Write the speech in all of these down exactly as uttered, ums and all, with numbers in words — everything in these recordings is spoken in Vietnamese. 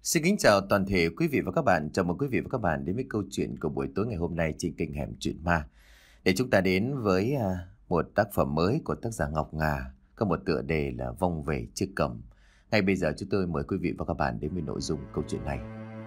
Xin kính chào toàn thể quý vị và các bạn. Chào mừng quý vị và các bạn đến với câu chuyện của buổi tối ngày hôm nay trên kênh Hẻm Chuyện Ma. Để chúng ta đến với à, một tác phẩm mới của tác giả Ngọc Ngà, có một tựa đề là Vong Về Chiếc Cầm. Ngay bây giờ chúng tôi mời quý vị và các bạn đến với nội dung câu chuyện này.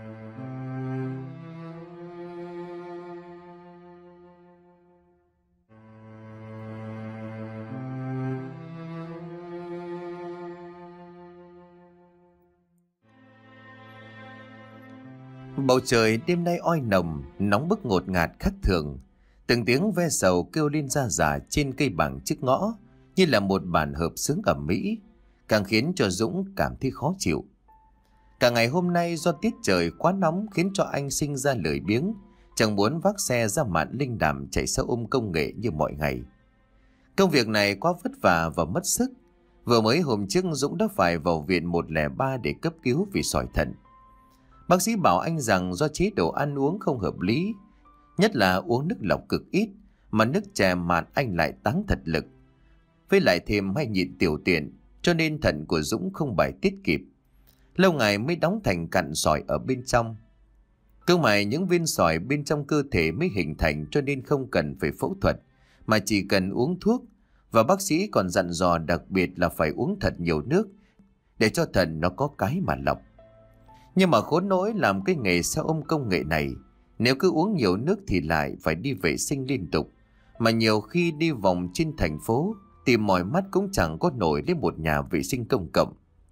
Bầu trời đêm nay oi nồng, nóng bức ngột ngạt khác thường. Từng tiếng ve sầu kêu lên ra rả trên cây bàng trước ngõ, như là một bản hợp xướng ầm ĩ, càng khiến cho Dũng cảm thấy khó chịu. Cả ngày hôm nay do tiết trời quá nóng khiến cho anh sinh ra lười biếng, chẳng muốn vác xe ra mạn linh đàm chạy xe ôm công nghệ như mọi ngày. Công việc này quá vất vả và mất sức. Vừa mới hôm trước Dũng đã phải vào viện một không ba để cấp cứu vì sỏi thận. Bác sĩ bảo anh rằng do chế độ ăn uống không hợp lý, nhất là uống nước lọc cực ít, mà nước chè mạt anh lại táng thật lực. Với lại thêm hay nhịn tiểu tiện, cho nên thận của Dũng không bài tiết kịp. Lâu ngày mới đóng thành cặn sỏi ở bên trong. Cơ mà những viên sỏi bên trong cơ thể mới hình thành, cho nên không cần phải phẫu thuật, mà chỉ cần uống thuốc. Và bác sĩ còn dặn dò đặc biệt là phải uống thật nhiều nước, để cho thận nó có cái mà lọc. Nhưng mà khốn nỗi làm cái nghề xe ôm công nghệ này, nếu cứ uống nhiều nước thì lại phải đi vệ sinh liên tục. Mà nhiều khi đi vòng trên thành phố, tìm mỏi mắt cũng chẳng có nổi đến một nhà vệ sinh công cộng.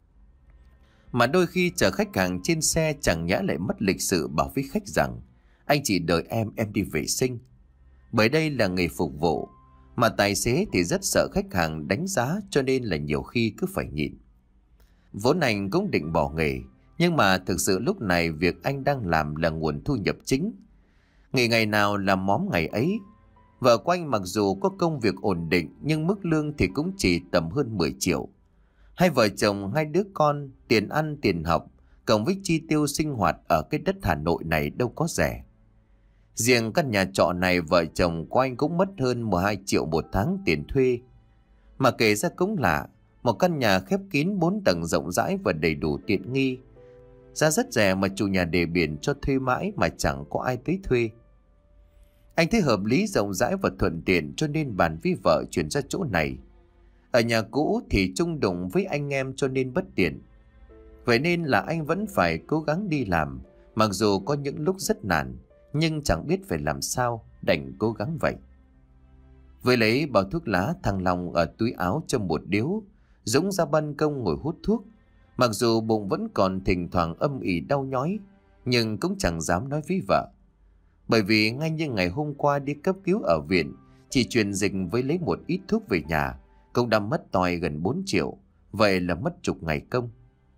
Mà đôi khi chờ khách hàng trên xe chẳng nhã lại mất lịch sự bảo với khách rằng: anh chỉ đợi em, em đi vệ sinh. Bởi đây là nghề phục vụ, mà tài xế thì rất sợ khách hàng đánh giá, cho nên là nhiều khi cứ phải nhịn. Vốn anh cũng định bỏ nghề, nhưng mà thực sự lúc này việc anh đang làm là nguồn thu nhập chính. Nghề ngày nào là móm ngày ấy. Vợ của anh mặc dù có công việc ổn định, nhưng mức lương thì cũng chỉ tầm hơn mười triệu. Hai vợ chồng, hai đứa con, tiền ăn, tiền học, cộng với chi tiêu sinh hoạt ở cái đất Hà Nội này đâu có rẻ. Riêng căn nhà trọ này vợ chồng của anh cũng mất hơn mười hai triệu một tháng tiền thuê. Mà kể ra cũng lạ, một căn nhà khép kín bốn tầng rộng rãi và đầy đủ tiện nghi, giá rất rẻ mà chủ nhà đề biển cho thuê mãi mà chẳng có ai tới thuê. Anh thấy hợp lý, rộng rãi và thuận tiện, cho nên bàn với vợ chuyển ra chỗ này. Ở nhà cũ thì chung đụng với anh em cho nên bất tiện. Vậy nên là anh vẫn phải cố gắng đi làm, mặc dù có những lúc rất nản, nhưng chẳng biết phải làm sao, đành cố gắng vậy. Với lấy bao thuốc lá Thăng Long ở túi áo trong một điếu, Dũng ra ban công ngồi hút thuốc. Mặc dù bụng vẫn còn thỉnh thoảng âm ỉ đau nhói, nhưng cũng chẳng dám nói với vợ. Bởi vì ngay như ngày hôm qua đi cấp cứu ở viện, chỉ truyền dịch với lấy một ít thuốc về nhà, cũng đã mất toi gần bốn triệu, vậy là mất chục ngày công.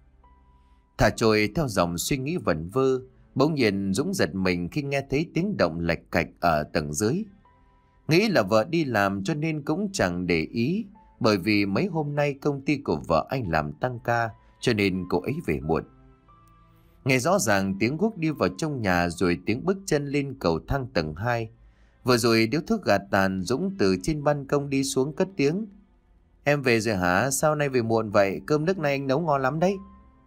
Thả trôi theo dòng suy nghĩ vẩn vơ, bỗng nhiên Dũng giật mình khi nghe thấy tiếng động lạch cạch ở tầng dưới. Nghĩ là vợ đi làm cho nên cũng chẳng để ý, bởi vì mấy hôm nay công ty của vợ anh làm tăng ca, cho nên cô ấy về muộn. Nghe rõ ràng tiếng guốc đi vào trong nhà, rồi tiếng bước chân lên cầu thang tầng hai. Vừa rồi điếu thuốc gạt tàn, Dũng từ trên ban công đi xuống cất tiếng: em về rồi hả? Sao nay về muộn vậy? Cơm nước này anh nấu ngon lắm đấy.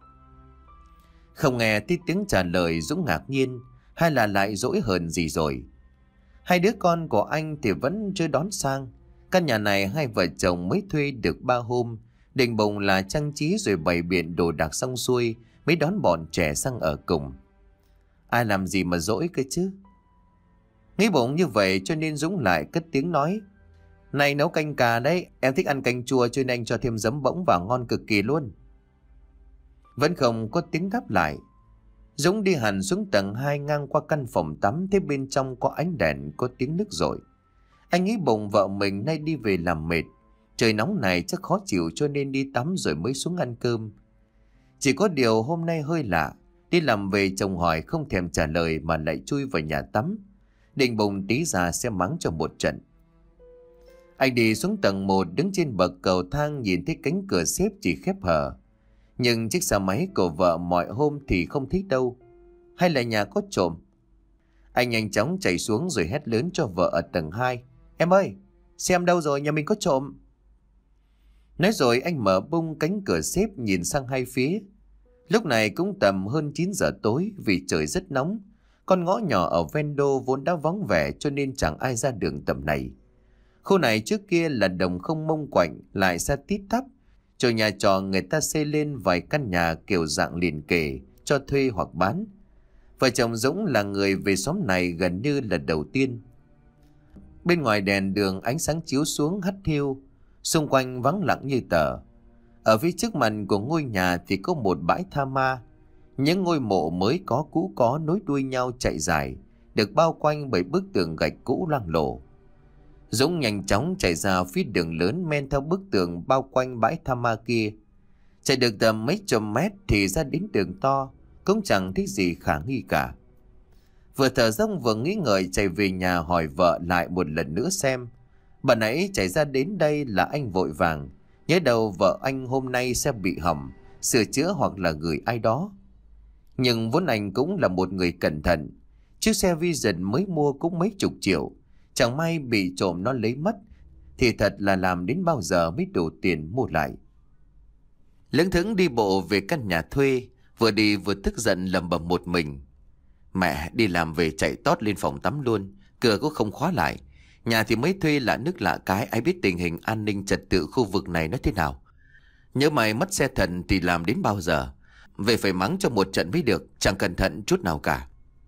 Không nghe thấy tiếng trả lời, Dũng ngạc nhiên, hay là lại dỗi hờn gì rồi? Hai đứa con của anh thì vẫn chưa đón sang. Căn nhà này hai vợ chồng mới thuê được ba hôm, định bụng là trang trí rồi bày biện đồ đạc xong xuôi mới đón bọn trẻ sang ở cùng. Ai làm gì mà dỗi cơ chứ? Nghĩ bụng như vậy cho nên Dũng lại cất tiếng nói: này nấu canh cà đấy, em thích ăn canh chua cho nên anh cho thêm giấm bỗng vào, ngon cực kỳ luôn. Vẫn không có tiếng đáp lại. Dũng đi hẳn xuống tầng hai, ngang qua căn phòng tắm, thấy bên trong có ánh đèn, có tiếng nước rội. Anh nghĩ bụng vợ mình nay đi về làm mệt, trời nóng này chắc khó chịu, cho nên đi tắm rồi mới xuống ăn cơm. Chỉ có điều hôm nay hơi lạ, đi làm về chồng hỏi không thèm trả lời mà lại chui vào nhà tắm, định bụng tí ra sẽ mắng cho một trận. Anh đi xuống tầng một, đứng trên bậc cầu thang nhìn thấy cánh cửa xếp chỉ khép hờ, nhưng chiếc xe máy của vợ mọi hôm thì không thấy đâu. Hay là nhà có trộm? Anh nhanh chóng chạy xuống rồi hét lớn cho vợ ở tầng hai: em ơi, xem đâu rồi, nhà mình có trộm. Nói rồi anh mở bung cánh cửa xếp nhìn sang hai phía. Lúc này cũng tầm hơn chín giờ tối vì trời rất nóng. Con ngõ nhỏ ở ven đô vốn đã vắng vẻ cho nên chẳng ai ra đường tầm này. Khu này trước kia là đồng không mông quạnh lại xa tít tắp. Chỗ nhà trọ người ta xây lên vài căn nhà kiểu dạng liền kề cho thuê hoặc bán. Vợ chồng Dũng là người về xóm này gần như là đầu tiên. Bên ngoài đèn đường ánh sáng chiếu xuống hắt hiu, xung quanh vắng lặng như tờ. Ở phía trước mặt của ngôi nhà thì có một bãi tha ma. Những ngôi mộ mới có cũ có nối đuôi nhau chạy dài, được bao quanh bởi bức tường gạch cũ loang lổ. Dũng nhanh chóng chạy ra phía đường lớn men theo bức tường bao quanh bãi tha ma kia. Chạy được tầm mấy trăm mét thì ra đến đường to, cũng chẳng thấy gì khả nghi cả. Vừa thở dốc vừa nghĩ ngợi chạy về nhà hỏi vợ lại một lần nữa xem. Bà nãy chạy ra đến đây là anh vội vàng, nhớ đầu vợ anh hôm nay sẽ bị hỏng, sửa chữa hoặc là gửi ai đó. Nhưng vốn anh cũng là một người cẩn thận. Chiếc xe Vision mới mua cũng mấy chục triệu, chẳng may bị trộm nó lấy mất thì thật là làm đến bao giờ mới đủ tiền mua lại. Lững thững đi bộ về căn nhà thuê, vừa đi vừa tức giận lẩm bẩm một mình. Mẹ đi làm về chạy tót lên phòng tắm luôn, cửa cũng không khóa lại. Nhà thì mới thuê lạ nước lạ cái, ai biết tình hình an ninh trật tự khu vực này nó thế nào. Nhớ mày mất xe thần thì làm đến bao giờ. Về phải mắng cho một trận mới được, chẳng cẩn thận chút nào cả.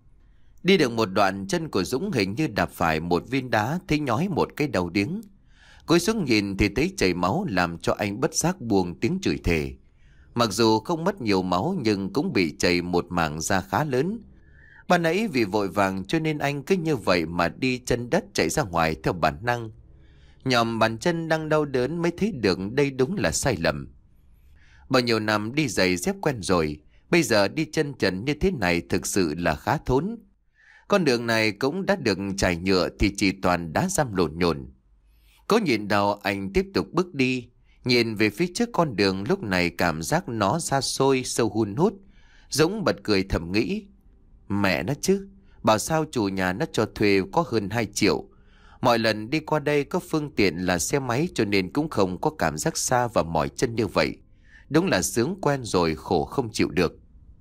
Đi được một đoạn, chân của Dũng hình như đạp phải một viên đá, thấy nhói một cái đầu điếng. Cúi xuống nhìn thì thấy chảy máu, làm cho anh bất giác buông tiếng chửi thề. Mặc dù không mất nhiều máu nhưng cũng bị chảy một mảng da khá lớn. Ban nãy vì vội vàng cho nên anh cứ như vậy mà đi chân đất chạy ra ngoài theo bản năng. Nhòm bàn chân đang đau đớn mới thấy được đây đúng là sai lầm. Bao nhiêu năm đi giày dép quen rồi, bây giờ đi chân trần như thế này thực sự là khá thốn. Con đường này cũng đã được trải nhựa thì chỉ toàn đá răm lộn nhồn. Cố nhịn đau anh tiếp tục bước đi, nhìn về phía trước con đường lúc này cảm giác nó xa xôi sâu hun hút. Dũng bật cười thầm nghĩ, mẹ nó chứ, bảo sao chủ nhà nó cho thuê có hơn hai triệu. Mọi lần đi qua đây có phương tiện là xe máy cho nên cũng không có cảm giác xa và mỏi chân như vậy. Đúng là sướng quen rồi khổ không chịu được.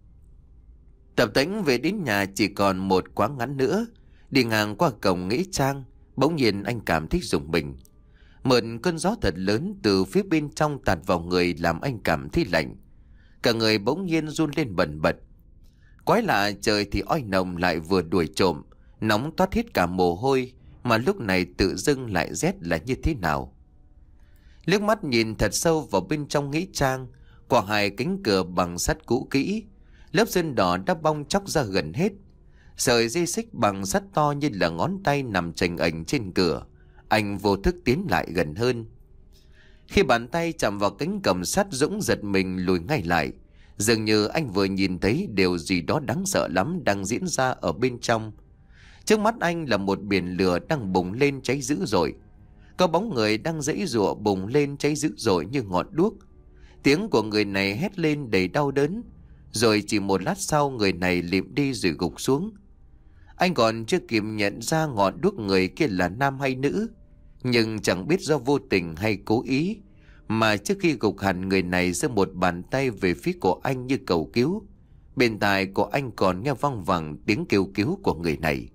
Tập Tĩnh về đến nhà chỉ còn một quãng ngắn nữa. Đi ngang qua cổng nghĩa trang, bỗng nhiên anh cảm thấy rùng mình. Một cơn gió thật lớn từ phía bên trong tạt vào người làm anh cảm thấy lạnh. Cả người bỗng nhiên run lên bần bật. Quái lạ, trời thì oi nồng lại vừa đuổi trộm, nóng toát hết cả mồ hôi, mà lúc này tự dưng lại rét là như thế nào. Liếc mắt nhìn thật sâu vào bên trong nghĩa trang, qua hai cánh cửa bằng sắt cũ kỹ, lớp sơn đỏ đã bong chóc ra gần hết. Sợi dây xích bằng sắt to như là ngón tay nằm chành ành trên cửa. Anh vô thức tiến lại gần hơn. Khi bàn tay chạm vào cánh cầm sắt, Dũng giật mình lùi ngay lại. Dường như anh vừa nhìn thấy điều gì đó đáng sợ lắm đang diễn ra ở bên trong. Trước mắt anh là một biển lửa đang bùng lên cháy dữ dội. Có bóng người đang giãy giụa bùng lên cháy dữ dội như ngọn đuốc. Tiếng của người này hét lên đầy đau đớn. Rồi chỉ một lát sau người này lịm đi rồi gục xuống. Anh còn chưa kịp nhận ra ngọn đuốc người kia là nam hay nữ. Nhưng chẳng biết do vô tình hay cố ý, mà trước khi gục hẳn, người này giơ một bàn tay về phía của anh như cầu cứu. Bên tai của anh còn nghe văng vẳng tiếng kêu cứu của người này.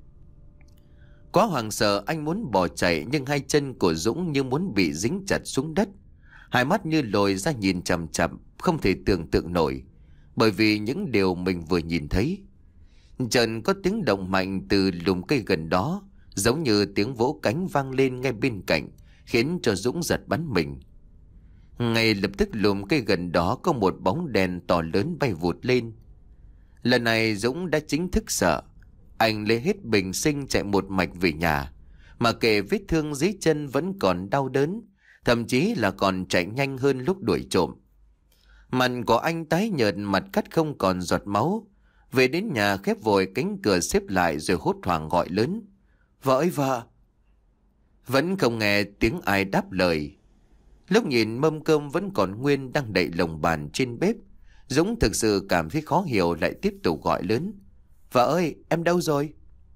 Quá hoảng sợ, anh muốn bỏ chạy nhưng hai chân của Dũng như muốn bị dính chặt xuống đất. Hai mắt như lồi ra nhìn chằm chằm, không thể tưởng tượng nổi, bởi vì những điều mình vừa nhìn thấy. Chợt có tiếng động mạnh từ lùm cây gần đó, giống như tiếng vỗ cánh vang lên ngay bên cạnh, khiến cho Dũng giật bắn mình. Ngay lập tức lùm cây gần đó có một bóng đèn to lớn bay vụt lên. Lần này Dũng đã chính thức sợ. Anh lấy hết bình sinh chạy một mạch về nhà, mà kệ vết thương dưới chân vẫn còn đau đớn, thậm chí là còn chạy nhanh hơn lúc đuổi trộm. Mặt của anh tái nhợt, mặt cắt không còn giọt máu. Về đến nhà khép vội cánh cửa xếp lại rồi hốt hoảng gọi lớn, vợ ơi vợ. Vẫn không nghe tiếng ai đáp lời. Lúc nhìn mâm cơm vẫn còn nguyên đang đậy lồng bàn trên bếp, Dũng thực sự cảm thấy khó hiểu, lại tiếp tục gọi lớn, vợ ơi em đâu rồi?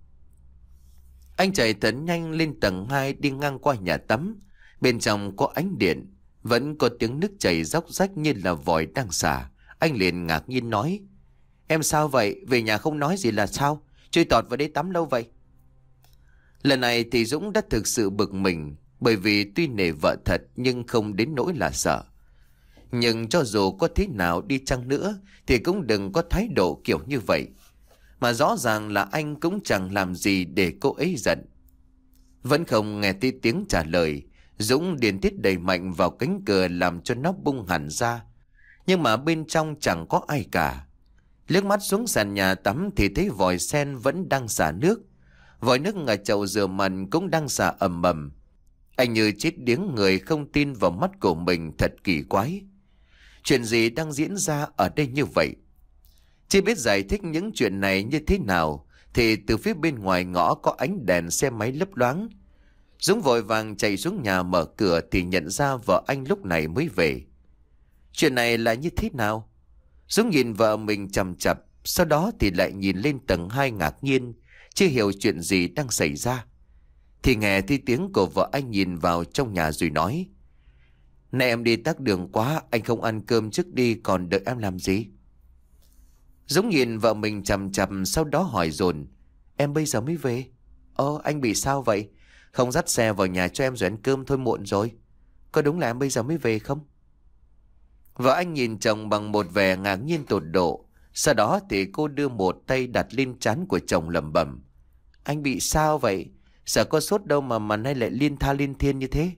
Anh chạy thật nhanh lên tầng hai, đi ngang qua nhà tắm. Bên trong có ánh điện, vẫn có tiếng nước chảy róc rách như là vòi đang xả. anh liền ngạc nhiên nói: Em sao vậy? Về nhà không nói gì là sao? Chui tọt vào đây tắm lâu vậy? Lần này thì Dũng đã thực sự bực mình, bởi vì tuy nể vợ thật nhưng không đến nỗi là sợ. Nhưng cho dù có thế nào đi chăng nữa thì cũng đừng có thái độ kiểu như vậy. Mà rõ ràng là anh cũng chẳng làm gì để cô ấy giận. Vẫn không nghe thấy tiếng trả lời, Dũng điền tiết đẩy mạnh vào cánh cửa làm cho nó bung hẳn ra. Nhưng mà bên trong chẳng có ai cả. Liếc mắt xuống sàn nhà tắm thì thấy vòi sen vẫn đang xả nước. Vòi nước ở chậu rửa mặt cũng đang xả ầm ầm. Anh như chết điếng người, không tin vào mắt của mình, thật kỳ quái. Chuyện gì đang diễn ra ở đây như vậy? Chưa biết giải thích những chuyện này như thế nào thì từ phía bên ngoài ngõ có ánh đèn xe máy lấp loáng. Dũng vội vàng chạy xuống nhà mở cửa thì nhận ra vợ anh lúc này mới về. Chuyện này là như thế nào? Dũng nhìn vợ mình chằm chằm, sau đó thì lại nhìn lên tầng hai ngạc nhiên, chưa hiểu chuyện gì đang xảy ra. Thì nghe thấy tiếng của vợ anh nhìn vào trong nhà rồi nói: Này em đi tắc đường quá, anh không ăn cơm trước đi, còn đợi em làm gì? Dũng nhìn vợ mình chằm chằm, sau đó hỏi dồn: Em bây giờ mới về? Ơ, anh bị sao vậy? Không dắt xe vào nhà cho em rồi ăn cơm thôi, muộn rồi. Có đúng là em bây giờ mới về không? Vợ anh nhìn chồng bằng một vẻ ngạc nhiên tột độ. Sau đó thì cô đưa một tay đặt lên trán của chồng lẩm bẩm: Anh bị sao vậy? Sợ có sốt đâu mà mà nay lại liên tha liên thiên như thế.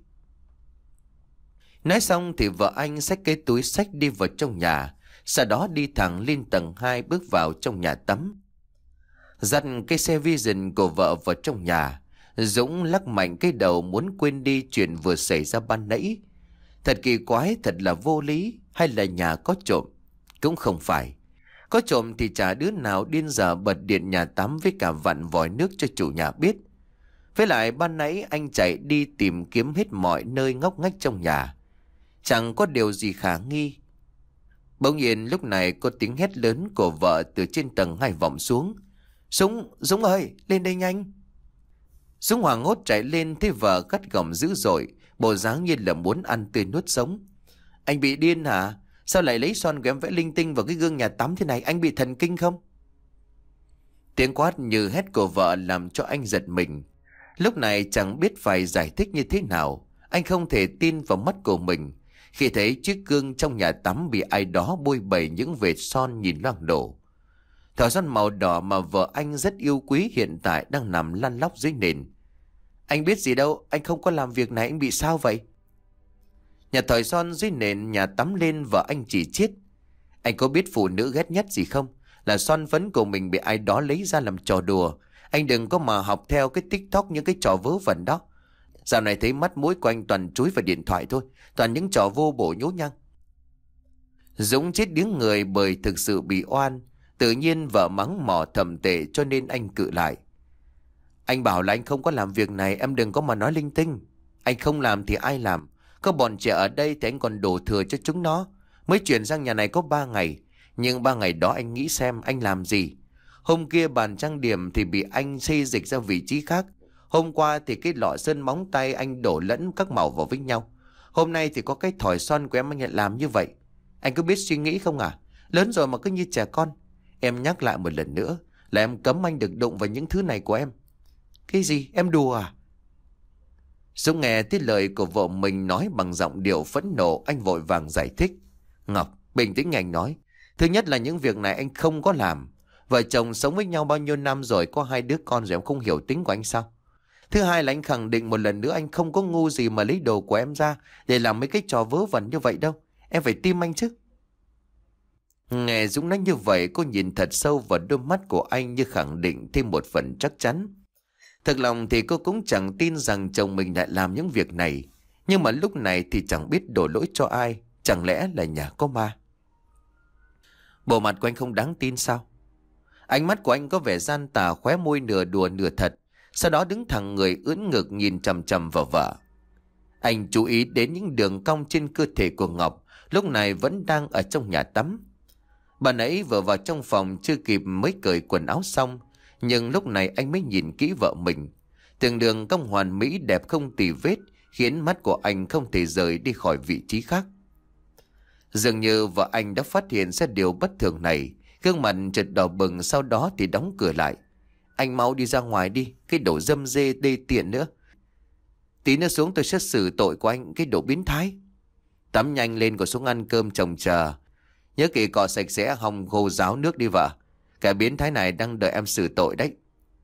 Nói xong thì vợ anh xách cái túi xách đi vào trong nhà. Sau đó đi thẳng lên tầng hai, bước vào trong nhà tắm. Dắt cái xe Vision của vợ vào trong nhà, Dũng lắc mạnh cái đầu muốn quên đi chuyện vừa xảy ra ban nãy. Thật kỳ quái, thật là vô lý. Hay là nhà có trộm? Cũng không phải. Có trộm thì chả đứa nào điên dở bật điện nhà tắm với cả vặn vòi nước cho chủ nhà biết. Với lại ban nãy anh chạy đi tìm kiếm hết mọi nơi ngóc ngách trong nhà, chẳng có điều gì khả nghi. Bỗng nhiên lúc này có tiếng hét lớn của vợ từ trên tầng hai vọng xuống: Dũng, Dũng ơi, lên đây nhanh. Dũng hoảng hốt chạy lên, thấy vợ gắt gỏng dữ dội, bộ dáng như là muốn ăn tươi nuốt sống. Anh bị điên hả? Sao lại lấy son của em vẽ linh tinh vào cái gương nhà tắm thế này? Anh bị thần kinh không? Tiếng quát như hét của vợ làm cho anh giật mình. Lúc này chẳng biết phải giải thích như thế nào. Anh không thể tin vào mắt của mình khi thấy chiếc gương trong nhà tắm bị ai đó bôi bẩy những vệt son nhìn loang lổ. Thỏi son màu đỏ mà vợ anh rất yêu quý hiện tại đang nằm lăn lóc dưới nền. Anh biết gì đâu, anh không có làm việc này, anh bị sao vậy? Nhặt thỏi son dưới nền nhà tắm lên, vợ anh chỉ chiết: Anh có biết phụ nữ ghét nhất gì không? Là son phấn của mình bị ai đó lấy ra làm trò đùa. Anh đừng có mà học theo cái TikTok những cái trò vớ vẩn đó. Dạo này thấy mắt mũi của anh toàn chúi vào điện thoại thôi, toàn những trò vô bổ nhố nhăng. Dũng chết điếng người bởi thực sự bị oan. Tự nhiên vợ mắng mỏ thầm tệ cho nên anh cự lại: Anh bảo là anh không có làm việc này, em đừng có mà nói linh tinh. Anh không làm thì ai làm? Có bọn trẻ ở đây thì anh còn đổ thừa cho chúng nó. Mới chuyển sang nhà này có ba ngày, nhưng ba ngày đó anh nghĩ xem anh làm gì. Hôm kia bàn trang điểm thì bị anh xê dịch ra vị trí khác. Hôm qua thì cái lọ sơn móng tay anh đổ lẫn các màu vào với nhau. Hôm nay thì có cái thỏi son của em anh lại làm như vậy. Anh có biết suy nghĩ không à? Lớn rồi mà cứ như trẻ con. Em nhắc lại một lần nữa là em cấm anh được đụng vào những thứ này của em. Cái gì? Em đùa à? Dũng nghe thấy lời của vợ mình nói bằng giọng điệu phẫn nộ, anh vội vàng giải thích. Ngọc, bình tĩnh, anh nói. Thứ nhất là những việc này anh không có làm. Vợ chồng sống với nhau bao nhiêu năm rồi, có hai đứa con rồi, em không hiểu tính của anh sao? Thứ hai là anh khẳng định một lần nữa anh không có ngu gì mà lấy đồ của em ra để làm mấy cái trò vớ vẩn như vậy đâu. Em phải tin anh chứ. Nghe Dũng nói như vậy, cô nhìn thật sâu vào đôi mắt của anh như khẳng định thêm một phần chắc chắn. Thật lòng thì cô cũng chẳng tin rằng chồng mình lại làm những việc này. Nhưng mà lúc này thì chẳng biết đổ lỗi cho ai. Chẳng lẽ là nhà có ma? Bộ mặt của anh không đáng tin sao? Ánh mắt của anh có vẻ gian tà, khóe môi nửa đùa nửa thật. Sau đó đứng thẳng người, ưỡn ngực nhìn chằm chằm vào vợ. Anh chú ý đến những đường cong trên cơ thể của Ngọc, lúc này vẫn đang ở trong nhà tắm. Bà nãy vừa vào trong phòng chưa kịp mới cởi quần áo xong, nhưng lúc này anh mới nhìn kỹ vợ mình. Từng đường cong hoàn mỹ đẹp không tì vết khiến mắt của anh không thể rời đi khỏi vị trí khác. Dường như vợ anh đã phát hiện ra điều bất thường này, gương mặt chợt đỏ bừng, sau đó thì đóng cửa lại. Anh mau đi ra ngoài đi, cái đồ dâm dê đê tiện nữa. Tí nữa xuống tôi sẽ xử tội của anh, cái đồ biến thái. Tắm nhanh lên rồi xuống ăn cơm chồng chờ. Nhớ kỹ cọ sạch sẽ hòng khô ráo nước đi vợ. Cả biến thái này đang đợi em xử tội đấy.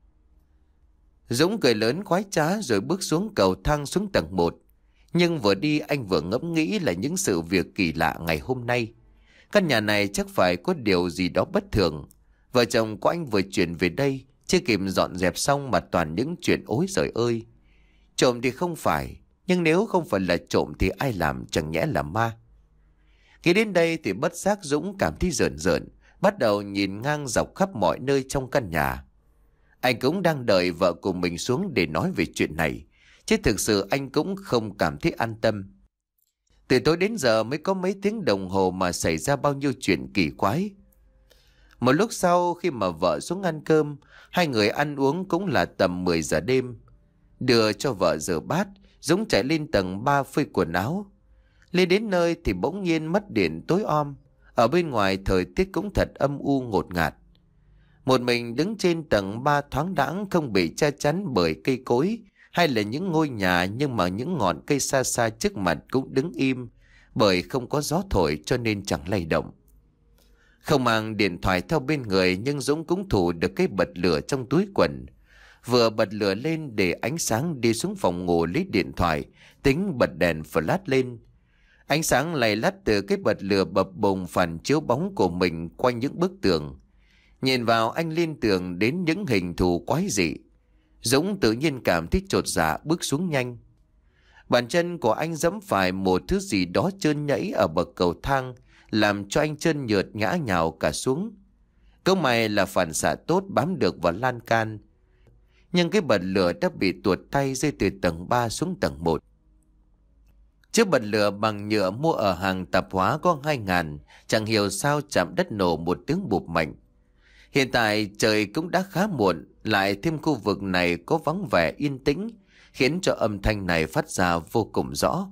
Dũng cười lớn khoái trá rồi bước xuống cầu thang xuống tầng một. Nhưng vừa đi anh vừa ngẫm nghĩ là những sự việc kỳ lạ ngày hôm nay. Căn nhà này chắc phải có điều gì đó bất thường. Vợ chồng của anh vừa chuyển về đây, chưa kịp dọn dẹp xong mà toàn những chuyện ối giời ơi. Trộm thì không phải, nhưng nếu không phải là trộm thì ai làm, chẳng nhẽ là ma. Khi đến đây thì bất giác Dũng cảm thấy rợn rợn, bắt đầu nhìn ngang dọc khắp mọi nơi trong căn nhà. Anh cũng đang đợi vợ của mình xuống để nói về chuyện này, chứ thực sự anh cũng không cảm thấy an tâm. Từ tối đến giờ mới có mấy tiếng đồng hồ mà xảy ra bao nhiêu chuyện kỳ quái. Một lúc sau khi mà vợ xuống ăn cơm, hai người ăn uống cũng là tầm mười giờ đêm. Đưa cho vợ rửa bát, Dũng chạy lên tầng ba phơi quần áo. Lên đến nơi thì bỗng nhiên mất điện tối om. Ở bên ngoài thời tiết cũng thật âm u ngột ngạt. Một mình đứng trên tầng ba thoáng đãng, không bị che chắn bởi cây cối hay là những ngôi nhà, nhưng mà những ngọn cây xa xa trước mặt cũng đứng im, bởi không có gió thổi cho nên chẳng lay động. Không mang điện thoại theo bên người, nhưng Dũng cũng thủ được cái bật lửa trong túi quần. Vừa bật lửa lên để ánh sáng, đi xuống phòng ngủ lấy điện thoại, tính bật đèn flash lên. Ánh sáng lay lắt từ cái bật lửa bập bùng phản chiếu bóng của mình quanh những bức tường. Nhìn vào anh liên tưởng đến những hình thù quái dị. Dũng tự nhiên cảm thấy chột dạ, bước xuống nhanh. Bàn chân của anh giẫm phải một thứ gì đó trơn nhẫy ở bậc cầu thang, làm cho anh chân nhợt ngã nhào cả xuống. Câu may là phản xạ tốt bám được vào lan can, nhưng cái bật lửa đã bị tuột tay rơi từ tầng ba xuống tầng một. Chiếc bật lửa bằng nhựa mua ở hàng tạp hóa có hai ngàn, chẳng hiểu sao chạm đất nổ một tiếng bụp mạnh. Hiện tại trời cũng đã khá muộn, lại thêm khu vực này có vắng vẻ yên tĩnh, khiến cho âm thanh này phát ra vô cùng rõ.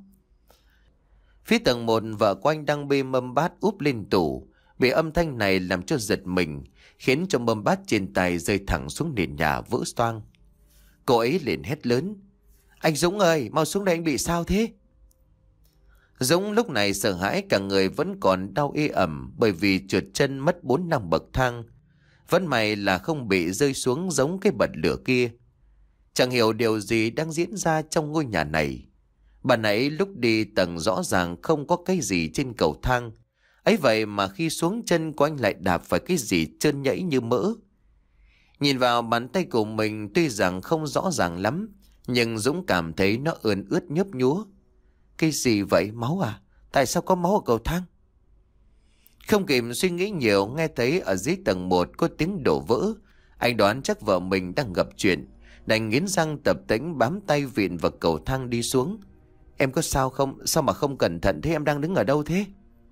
Phía tầng một, vợ của anh đang bê mâm bát úp lên tủ, bị âm thanh này làm cho giật mình, khiến cho mâm bát trên tay rơi thẳng xuống nền nhà vỡ toang. Cô ấy liền hét lớn: "Anh Dũng ơi, mau xuống đây, anh bị sao thế?" Dũng lúc này sợ hãi, cả người vẫn còn đau ê ẩm bởi vì trượt chân mất bốn năm bậc thang. Vẫn may là không bị rơi xuống giống cái bật lửa kia. Chẳng hiểu điều gì đang diễn ra trong ngôi nhà này. Bà nãy lúc đi tầng rõ ràng không có cái gì trên cầu thang, ấy vậy mà khi xuống chân của anh lại đạp phải cái gì trơn nhẫy như mỡ. Nhìn vào bàn tay của mình tuy rằng không rõ ràng lắm, nhưng Dũng cảm thấy nó ươn ướt nhớp nhúa. Cái gì vậy, máu à? Tại sao có máu ở cầu thang? Không kịp suy nghĩ nhiều, nghe thấy ở dưới tầng một có tiếng đổ vỡ. Anh đoán chắc vợ mình đang gặp chuyện, đành nghiến răng tập tễnh bám tay vịn vào cầu thang đi xuống. "Em có sao không? Sao mà không cẩn thận thế? Em đang đứng ở đâu thế?"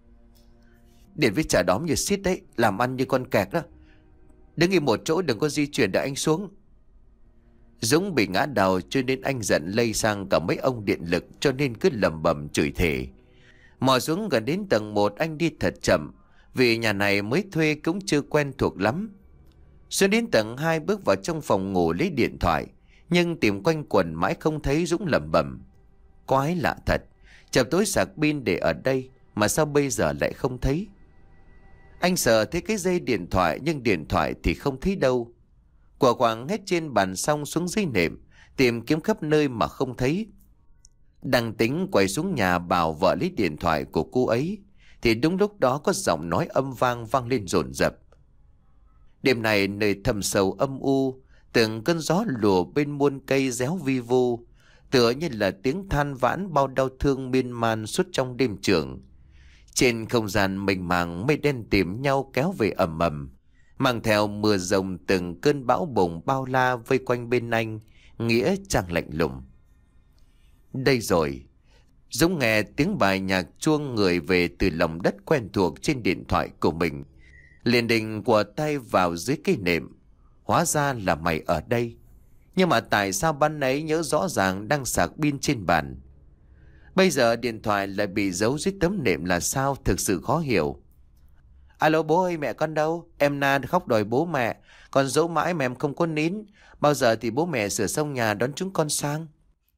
"Điện với chả đóm như xít đấy, làm ăn như con kẹt đó. Đứng im một chỗ, đừng có di chuyển, đợi anh xuống." Dũng bị ngã đầu cho nên anh giận lây sang cả mấy ông điện lực, cho nên cứ lầm bầm chửi thề. Mò xuống gần đến tầng một, anh đi thật chậm, vì nhà này mới thuê cũng chưa quen thuộc lắm. Xuống đến tầng hai, bước vào trong phòng ngủ lấy điện thoại, nhưng tìm quanh quần mãi không thấy. Dũng lẩm bẩm: "Quái lạ thật, chập tối sạc pin để ở đây mà sao bây giờ lại không thấy?" Anh sờ thấy cái dây điện thoại, nhưng điện thoại thì không thấy đâu. Quả quạng hết trên bàn xong xuống dưới nệm, tìm kiếm khắp nơi mà không thấy. Đang tính quay xuống nhà bảo vợ lấy điện thoại của cô ấy, thì đúng lúc đó có giọng nói âm vang vang lên dồn dập. Đêm này nơi thầm sâu âm u, từng cơn gió lùa bên muôn cây réo vi vu, tựa như là tiếng than vãn bao đau thương miên man suốt trong đêm trường. Trên không gian mênh màng, mây đen tìm nhau kéo về ầm ầm, mang theo mưa rồng, từng cơn bão bùng bao la vây quanh bên anh, nghĩa trang lạnh lùng. Đây rồi. Dũng nghe tiếng bài nhạc chuông người về từ lòng đất quen thuộc trên điện thoại của mình, liền định của tay vào dưới cây nệm. Hóa ra là mày ở đây. Nhưng mà tại sao ban nãy nhớ rõ ràng đang sạc pin trên bàn? Bây giờ điện thoại lại bị giấu dưới tấm nệm là sao, thực sự khó hiểu. Alo bố ơi, mẹ con đâu? Em Na khóc đòi bố mẹ. Con dỗ mãi mà em không có nín. Bao giờ thì bố mẹ sửa xong nhà đón chúng con sang?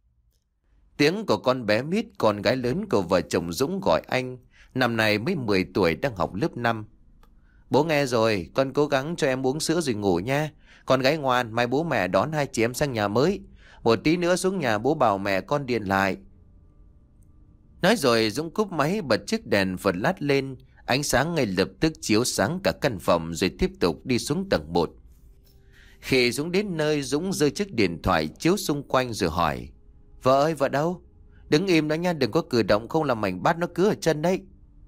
Tiếng của con bé Mít, con gái lớn của vợ chồng Dũng gọi anh. Năm nay mới mười tuổi, đang học lớp năm. Bố nghe rồi, con cố gắng cho em uống sữa rồi ngủ nha. Con gái ngoan, mai bố mẹ đón hai chị em sang nhà mới. Một tí nữa xuống nhà bố bảo mẹ con điện lại. Nói rồi Dũng cúp máy, bật chiếc đèn flash lên. Ánh sáng ngay lập tức chiếu sáng cả căn phòng, rồi tiếp tục đi xuống tầng một. Khi Dũng đến nơi, Dũng giơ chiếc điện thoại chiếu xung quanh rồi hỏi: Vợ ơi, vợ đâu? Đứng im đó nha, đừng có cử động, không làm mảnh bát nó cứ ở chân đấy.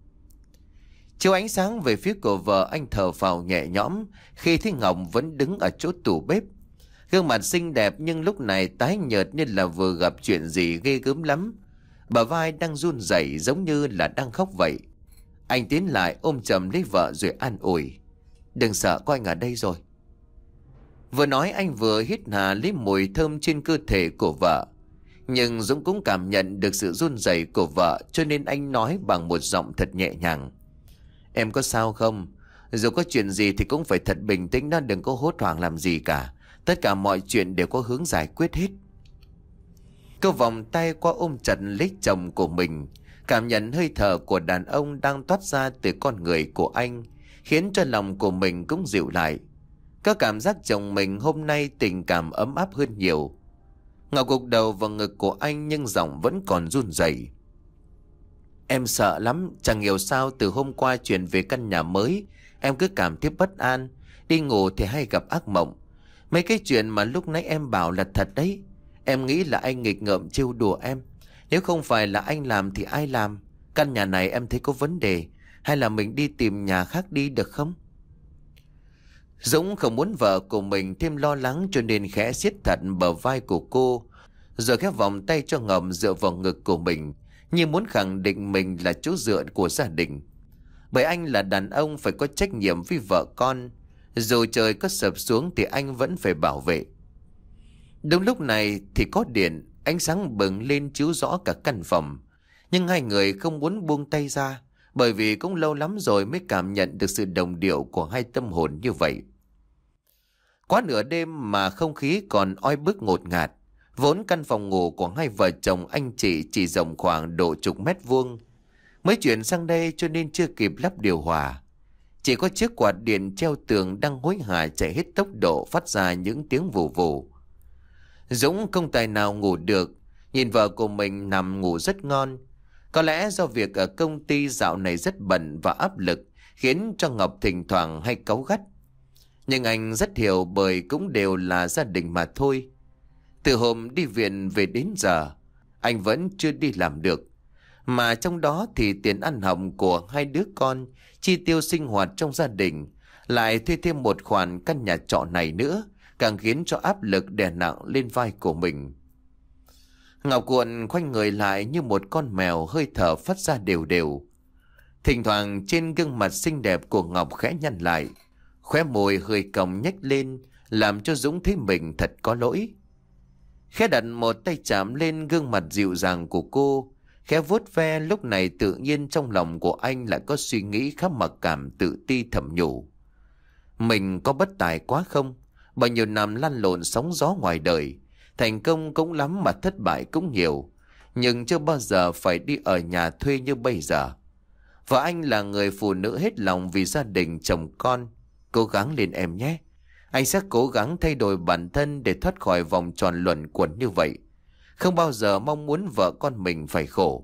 Chiếu ánh sáng về phía của vợ, anh thở phào nhẹ nhõm khi thấy Ngọc vẫn đứng ở chỗ tủ bếp. Gương mặt xinh đẹp nhưng lúc này tái nhợt như là vừa gặp chuyện gì ghê gớm lắm. Bả vai đang run rẩy giống như là đang khóc vậy. Anh tiến lại ôm chầm lấy vợ rồi an ủi: Đừng sợ, có anh ở đây rồi. Vừa nói anh vừa hít hà lấy mùi thơm trên cơ thể của vợ. Nhưng Dũng cũng cảm nhận được sự run rẩy của vợ, cho nên anh nói bằng một giọng thật nhẹ nhàng: Em có sao không? Dù có chuyện gì thì cũng phải thật bình tĩnh đó, đừng có hốt hoảng làm gì cả. Tất cả mọi chuyện đều có hướng giải quyết hết. Cô vòng tay qua ôm chặt lấy chồng của mình, cảm nhận hơi thở của đàn ông đang toát ra từ con người của anh, khiến cho lòng của mình cũng dịu lại. Có cảm giác chồng mình hôm nay tình cảm ấm áp hơn nhiều. Ngọc gục đầu vào ngực của anh nhưng giọng vẫn còn run rẩy. Em sợ lắm, chẳng hiểu sao từ hôm qua chuyển về căn nhà mới, em cứ cảm thấy bất an, đi ngủ thì hay gặp ác mộng. Mấy cái chuyện mà lúc nãy em bảo là thật đấy. Em nghĩ là anh nghịch ngợm trêu đùa em. Nếu không phải là anh làm thì ai làm? Căn nhà này em thấy có vấn đề, hay là mình đi tìm nhà khác đi được không? Dũng không muốn vợ của mình thêm lo lắng, cho nên khẽ siết thật bờ vai của cô, rồi khép vòng tay cho Ngọc dựa vào ngực của mình, như muốn khẳng định mình là chỗ dựa của gia đình. Bởi anh là đàn ông phải có trách nhiệm với vợ con, dù trời có sập xuống thì anh vẫn phải bảo vệ. Đúng lúc này thì có điện, ánh sáng bừng lên chiếu rõ cả căn phòng. Nhưng hai người không muốn buông tay ra, bởi vì cũng lâu lắm rồi mới cảm nhận được sự đồng điệu của hai tâm hồn như vậy. Quá nửa đêm mà không khí còn oi bức ngột ngạt. Vốn căn phòng ngủ của hai vợ chồng anh chị chỉ rộng khoảng độ chục mét vuông. Mới chuyển sang đây cho nên chưa kịp lắp điều hòa. Chỉ có chiếc quạt điện treo tường đang hối hả chạy hết tốc độ, phát ra những tiếng vù vù. Dũng không tài nào ngủ được, nhìn vợ của mình nằm ngủ rất ngon. Có lẽ do việc ở công ty dạo này rất bận và áp lực, khiến cho Ngọc thỉnh thoảng hay cáu gắt. Nhưng anh rất hiểu, bởi cũng đều là gia đình mà thôi. Từ hôm đi viện về đến giờ, anh vẫn chưa đi làm được. Mà trong đó thì tiền ăn học của hai đứa con, chi tiêu sinh hoạt trong gia đình, lại thuê thêm một khoản căn nhà trọ này nữa, càng khiến cho áp lực đè nặng lên vai của mình. Ngọc cuộn khoanh người lại như một con mèo, hơi thở phát ra đều đều. Thỉnh thoảng trên gương mặt xinh đẹp của Ngọc khẽ nhăn lại, khóe môi hơi cong nhếch lên, làm cho Dũng thấy mình thật có lỗi. Khẽ đặt một tay chạm lên gương mặt dịu dàng của cô, khẽ vuốt ve, lúc này tự nhiên trong lòng của anh lại có suy nghĩ khá mặc cảm, tự ti thầm nhủ: mình có bất tài quá không? Bao nhiêu năm lăn lộn sóng gió ngoài đời, thành công cũng lắm mà thất bại cũng nhiều, nhưng chưa bao giờ phải đi ở nhà thuê như bây giờ. Và anh là người phụ nữ hết lòng vì gia đình chồng con. Cố gắng lên em nhé. Anh sẽ cố gắng thay đổi bản thân để thoát khỏi vòng tròn luẩn quẩn như vậy. Không bao giờ mong muốn vợ con mình phải khổ.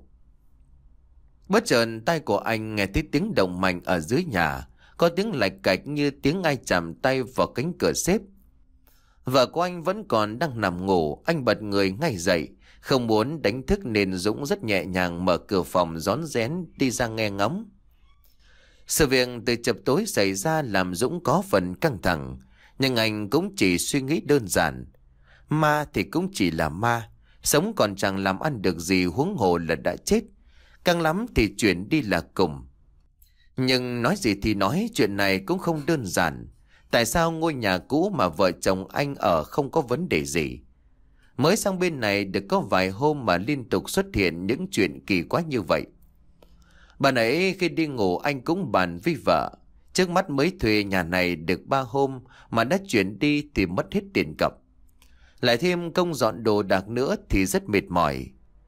Bất chợt tai của anh nghe thấy tiếng động mạnh ở dưới nhà, có tiếng lạch cạch như tiếng ai chạm tay vào cánh cửa xếp. Vợ của anh vẫn còn đang nằm ngủ, anh bật người ngay dậy, không muốn đánh thức nên Dũng rất nhẹ nhàng mở cửa phòng rón rén đi ra nghe ngóng. Sự việc từ chập tối xảy ra làm Dũng có phần căng thẳng, nhưng anh cũng chỉ suy nghĩ đơn giản. Ma thì cũng chỉ là ma, sống còn chẳng làm ăn được gì, huống hồ là đã chết. Càng lắm thì chuyển đi là cùng. Nhưng nói gì thì nói, chuyện này cũng không đơn giản. Tại sao ngôi nhà cũ mà vợ chồng anh ở không có vấn đề gì? Mới sang bên này được có vài hôm mà liên tục xuất hiện những chuyện kỳ quái như vậy. Bà nãy khi đi ngủ anh cũng bàn với vợ. Trước mắt mới thuê nhà này được ba hôm mà đã chuyển đi thì mất hết tiền cọc. Lại thêm công dọn đồ đạc nữa thì rất mệt mỏi.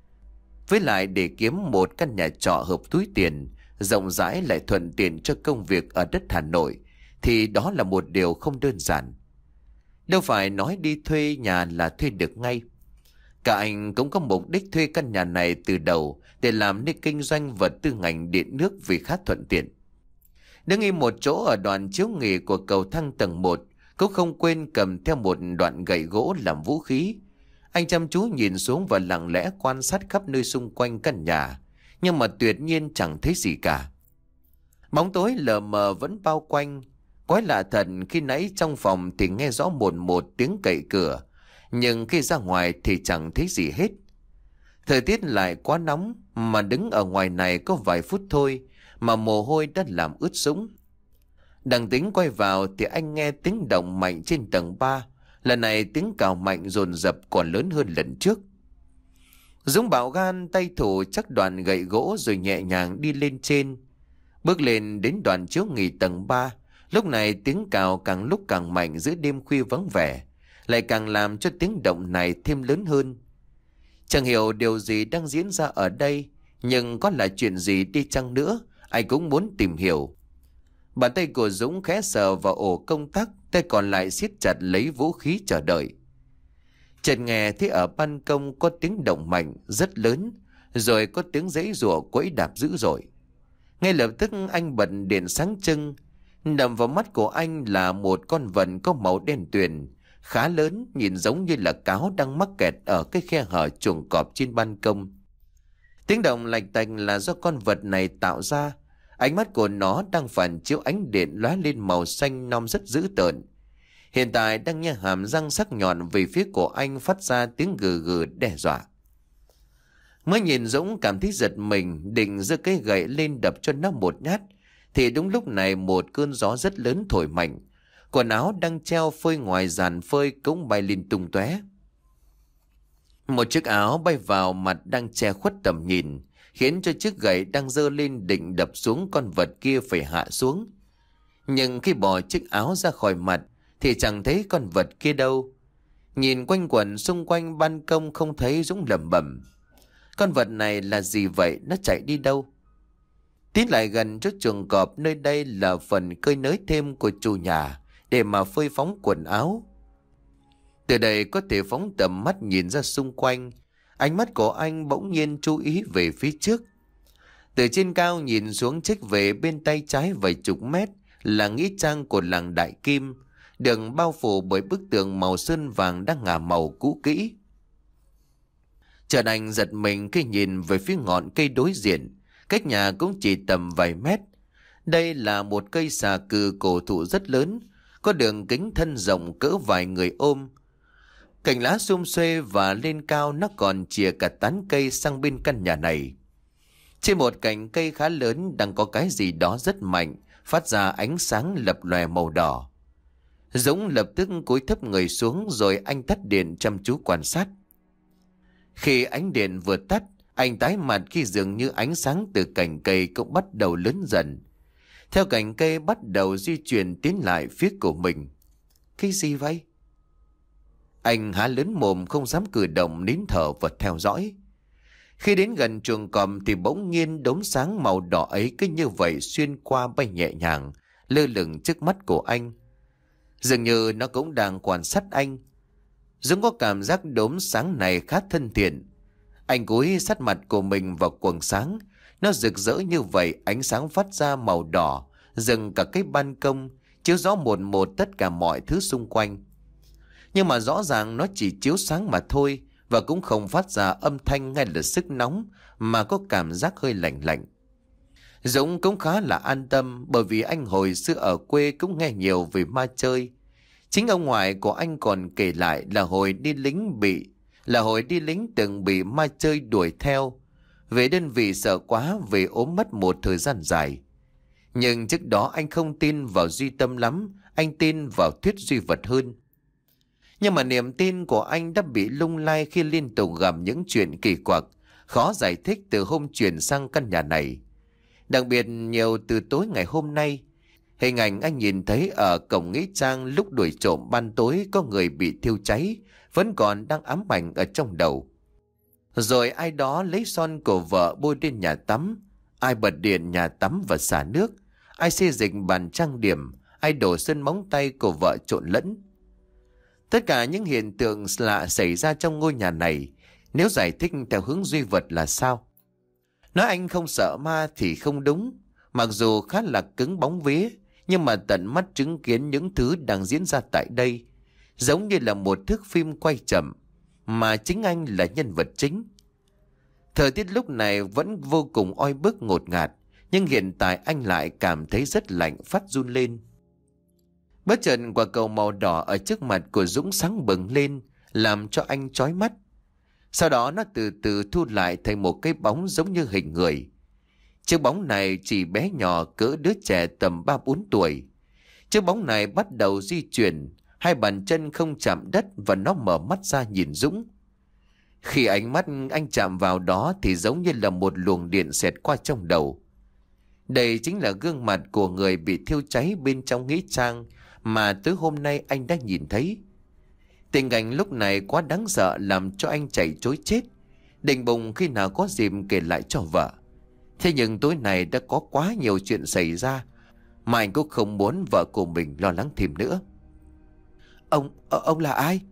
Với lại để kiếm một căn nhà trọ hợp túi tiền, rộng rãi lại thuận tiện cho công việc ở đất Hà Nội thì đó là một điều không đơn giản. Đâu phải nói đi thuê nhà là thuê được ngay. Cả anh cũng có mục đích thuê căn nhà này từ đầu để làm nên kinh doanh vật tư ngành điện nước vì khá thuận tiện. Đứng im một chỗ ở đoạn chiếu nghỉ của cầu thang tầng một, cũng không quên cầm theo một đoạn gậy gỗ làm vũ khí. Anh chăm chú nhìn xuống và lặng lẽ quan sát khắp nơi xung quanh căn nhà, nhưng mà tuyệt nhiên chẳng thấy gì cả. Bóng tối lờ mờ vẫn bao quanh. Quái lạ thật, khi nãy trong phòng thì nghe rõ một một tiếng cậy cửa, nhưng khi ra ngoài thì chẳng thấy gì hết. Thời tiết lại quá nóng, mà đứng ở ngoài này có vài phút thôi mà mồ hôi đã làm ướt sũng. Đang tính quay vào thì anh nghe tiếng động mạnh trên tầng ba. Lần này tiếng cào mạnh dồn dập còn lớn hơn lần trước. Dũng bạo gan tay thủ chắc đoạn gậy gỗ rồi nhẹ nhàng đi lên trên. Bước lên đến đoạn chiếu nghỉ tầng ba. Lúc này tiếng cào càng lúc càng mạnh giữa đêm khuya vắng vẻ, lại càng làm cho tiếng động này thêm lớn hơn. Chẳng hiểu điều gì đang diễn ra ở đây, nhưng có là chuyện gì đi chăng nữa, anh cũng muốn tìm hiểu. Bàn tay của Dũng khẽ sờ vào ổ công tắc, tay còn lại siết chặt lấy vũ khí chờ đợi. Chợt nghe thấy ở ban công có tiếng động mạnh rất lớn, rồi có tiếng giãy giụa quẫy đạp dữ dội. Ngay lập tức anh bật điện sáng trưng. Đập vào mắt của anh là một con vật có màu đen tuyền, khá lớn, nhìn giống như là cáo đang mắc kẹt ở cái khe hở chuồng cọp trên ban công. Tiếng động lạch tạch là do con vật này tạo ra. Ánh mắt của nó đang phản chiếu ánh điện lóe lên màu xanh non rất dữ tợn. Hiện tại đang nhe hàm răng sắc nhọn về phía của anh, phát ra tiếng gừ gừ đe dọa. Mới nhìn Dũng cảm thấy giật mình, định giơ cái gậy lên đập cho nó một nhát, thì đúng lúc này một cơn gió rất lớn thổi mạnh. Quần áo đang treo phơi ngoài giàn phơi cũng bay lên tung tóe. Một chiếc áo bay vào mặt đang che khuất tầm nhìn, khiến cho chiếc gậy đang giơ lên định đập xuống con vật kia phải hạ xuống. Nhưng khi bỏ chiếc áo ra khỏi mặt thì chẳng thấy con vật kia đâu. Nhìn quanh quẩn xung quanh ban công không thấy, Dũng lẩm bẩm: con vật này là gì vậy, nó chạy đi đâu? Tiến lại gần chỗ chuồng cọp, nơi đây là phần cơi nới thêm của chủ nhà để mà phơi phóng quần áo. Từ đây có thể phóng tầm mắt nhìn ra xung quanh. Ánh mắt của anh bỗng nhiên chú ý về phía trước. Từ trên cao nhìn xuống chiếc về bên tay trái vài chục mét là nghĩa trang của làng Đại Kim, được bao phủ bởi bức tường màu sơn vàng đang ngả màu cũ kỹ. Chợt anh giật mình khi nhìn về phía ngọn cây đối diện, cách nhà cũng chỉ tầm vài mét. Đây là một cây xà cừ cổ thụ rất lớn, có đường kính thân rộng cỡ vài người ôm. Cành lá sum xuê và lên cao, nó còn chìa cả tán cây sang bên căn nhà này. Trên một cành cây khá lớn đang có cái gì đó rất mạnh, phát ra ánh sáng lập lòe màu đỏ. Dũng lập tức cúi thấp người xuống rồi anh tắt điện chăm chú quan sát. Khi ánh điện vừa tắt, anh tái mặt khi dường như ánh sáng từ cành cây cũng bắt đầu lớn dần. Theo cành cây bắt đầu di chuyển tiến lại phía của mình. Cái gì vậy? Anh há lớn mồm không dám cử động, nín thở và theo dõi. Khi đến gần chuồng cọp thì bỗng nhiên đốm sáng màu đỏ ấy cứ như vậy xuyên qua bay nhẹ nhàng, lơ lửng trước mắt của anh. Dường như nó cũng đang quan sát anh. Dũng có cảm giác đốm sáng này khá thân thiện. Anh cúi sát mặt của mình vào quầng sáng. Nó rực rỡ như vậy, ánh sáng phát ra màu đỏ, dừng cả cái ban công, chiếu rõ một một tất cả mọi thứ xung quanh. Nhưng mà rõ ràng nó chỉ chiếu sáng mà thôi, và cũng không phát ra âm thanh hay là sức nóng, mà có cảm giác hơi lạnh lạnh. Dũng cũng khá là an tâm, bởi vì anh hồi xưa ở quê cũng nghe nhiều về ma chơi. Chính ông ngoại của anh còn kể lại là hồi đi lính bị là hồi đi lính từng bị ma chơi đuổi theo. Về đơn vị sợ quá, về ốm mất một thời gian dài. Nhưng trước đó anh không tin vào duy tâm lắm, anh tin vào thuyết duy vật hơn. Nhưng mà niềm tin của anh đã bị lung lay khi liên tục gặp những chuyện kỳ quặc, khó giải thích từ hôm chuyển sang căn nhà này. Đặc biệt nhiều từ tối ngày hôm nay, hình ảnh anh nhìn thấy ở cổng nghĩa trang lúc đuổi trộm ban tối có người bị thiêu cháy vẫn còn đang ám ảnh ở trong đầu. Rồi ai đó lấy son của vợ bôi lên nhà tắm, ai bật điện nhà tắm và xả nước, ai xê dịch bàn trang điểm, ai đổ sơn móng tay của vợ trộn lẫn. Tất cả những hiện tượng lạ xảy ra trong ngôi nhà này, nếu giải thích theo hướng duy vật là sao? Nói anh không sợ ma thì không đúng, mặc dù khá là cứng bóng vía, nhưng mà tận mắt chứng kiến những thứ đang diễn ra tại đây, giống như là một thước phim quay chậm, mà chính anh là nhân vật chính. Thời tiết lúc này vẫn vô cùng oi bức ngột ngạt, nhưng hiện tại anh lại cảm thấy rất lạnh phát run lên. Bất chợt quả cầu màu đỏ ở trước mặt của Dũng sáng bừng lên, làm cho anh chói mắt. Sau đó nó từ từ thu lại thành một cái bóng giống như hình người. Chiếc bóng này chỉ bé nhỏ cỡ đứa trẻ tầm ba bốn tuổi. Chiếc bóng này bắt đầu di chuyển, hai bàn chân không chạm đất và nó mở mắt ra nhìn Dũng. Khi ánh mắt anh chạm vào đó thì giống như là một luồng điện xẹt qua trong đầu. Đây chính là gương mặt của người bị thiêu cháy bên trong nghĩa trang mà tới hôm nay anh đã nhìn thấy. Tình cảnh lúc này quá đáng sợ làm cho anh chạy trối chết, định bụng khi nào có dịp kể lại cho vợ. Thế nhưng tối nay đã có quá nhiều chuyện xảy ra mà anh cũng không muốn vợ của mình lo lắng thêm nữa. Ông, ông là ai?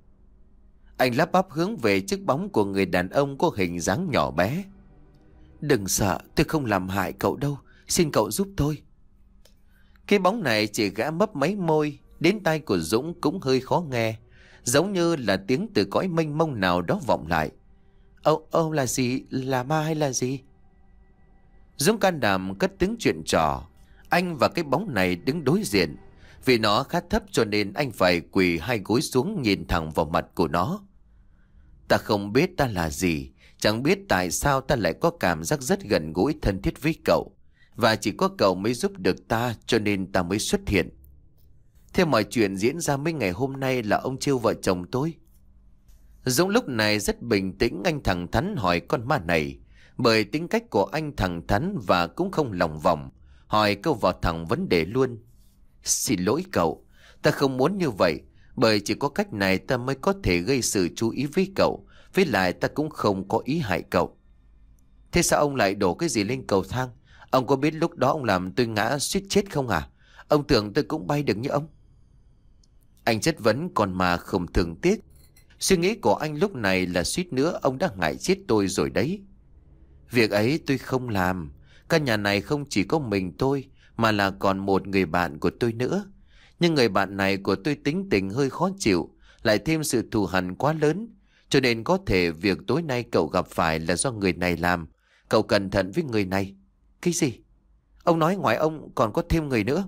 Anh lắp bắp hướng về chiếc bóng của người đàn ông có hình dáng nhỏ bé. Đừng sợ, tôi không làm hại cậu đâu, xin cậu giúp tôi. Cái bóng này chỉ gã mấp máy môi, đến tai của Dũng cũng hơi khó nghe, giống như là tiếng từ cõi mênh mông nào đó vọng lại. Ông, ông là gì? Là ma hay là gì? Dũng can đảm cất tiếng chuyện trò. Anh và cái bóng này đứng đối diện. Vì nó khá thấp cho nên anh phải quỳ hai gối xuống nhìn thẳng vào mặt của nó. Ta không biết ta là gì, chẳng biết tại sao ta lại có cảm giác rất gần gũi thân thiết với cậu. Và chỉ có cậu mới giúp được ta cho nên ta mới xuất hiện. Thế mọi chuyện diễn ra mấy ngày hôm nay là ông trêu vợ chồng tôi. Dũng lúc này rất bình tĩnh, anh thẳng thắn hỏi con ma này. Bởi tính cách của anh thẳng thắn và cũng không lòng vòng, hỏi câu vào thẳng vấn đề luôn. Xin lỗi cậu, ta không muốn như vậy, bởi chỉ có cách này ta mới có thể gây sự chú ý với cậu. Với lại ta cũng không có ý hại cậu. Thế sao ông lại đổ cái gì lên cầu thang? Ông có biết lúc đó ông làm tôi ngã suýt chết không à? Ông tưởng tôi cũng bay được như ông? Anh chất vấn còn mà không thường tiếc. Suy nghĩ của anh lúc này là suýt nữa ông đã ngại chết tôi rồi đấy. Việc ấy tôi không làm. Căn nhà này không chỉ có mình tôi, mà là còn một người bạn của tôi nữa. Nhưng người bạn này của tôi tính tình hơi khó chịu, lại thêm sự thù hằn quá lớn. Cho nên có thể việc tối nay cậu gặp phải là do người này làm. Cậu cẩn thận với người này. Cái gì? Ông nói ngoài ông còn có thêm người nữa?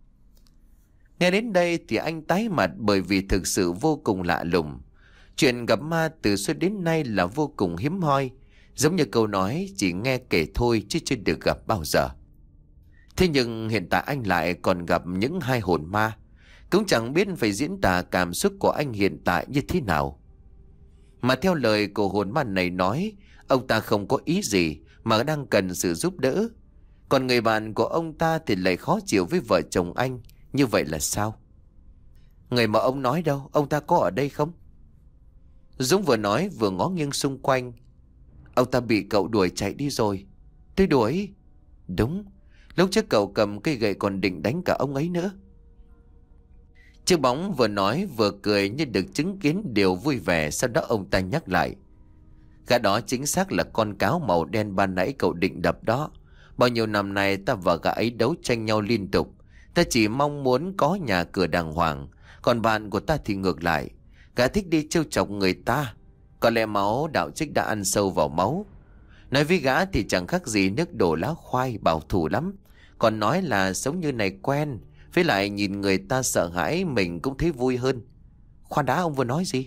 Nghe đến đây thì anh tái mặt bởi vì thực sự vô cùng lạ lùng. Chuyện gặp ma từ xưa đến nay là vô cùng hiếm hoi. Giống như câu nói chỉ nghe kể thôi chứ chưa được gặp bao giờ. Thế nhưng hiện tại anh lại còn gặp những hai hồn ma. Cũng chẳng biết phải diễn tả cảm xúc của anh hiện tại như thế nào. Mà theo lời của hồn ma này nói, ông ta không có ý gì mà đang cần sự giúp đỡ. Còn người bạn của ông ta thì lại khó chịu với vợ chồng anh. Như vậy là sao? Người mà ông nói đâu? Ông ta có ở đây không? Dũng vừa nói vừa ngó nghiêng xung quanh. Ông ta bị cậu đuổi chạy đi rồi. Tôi đuổi? Đúng. Lúc trước cậu cầm cây gậy còn định đánh cả ông ấy nữa. Chiếc bóng vừa nói vừa cười như được chứng kiến điều vui vẻ. Sau đó ông ta nhắc lại. Gã đó chính xác là con cáo màu đen ban nãy cậu định đập đó. Bao nhiêu năm nay ta và gã ấy đấu tranh nhau liên tục. Ta chỉ mong muốn có nhà cửa đàng hoàng. Còn bạn của ta thì ngược lại. Gã thích đi trêu chọc người ta. Có lẽ máu đạo trích đã ăn sâu vào máu. Nói với gã thì chẳng khác gì nước đổ lá khoai, bảo thủ lắm. Còn nói là sống như này quen. Với lại nhìn người ta sợ hãi mình cũng thấy vui hơn. Khoan đã, ông vừa nói gì?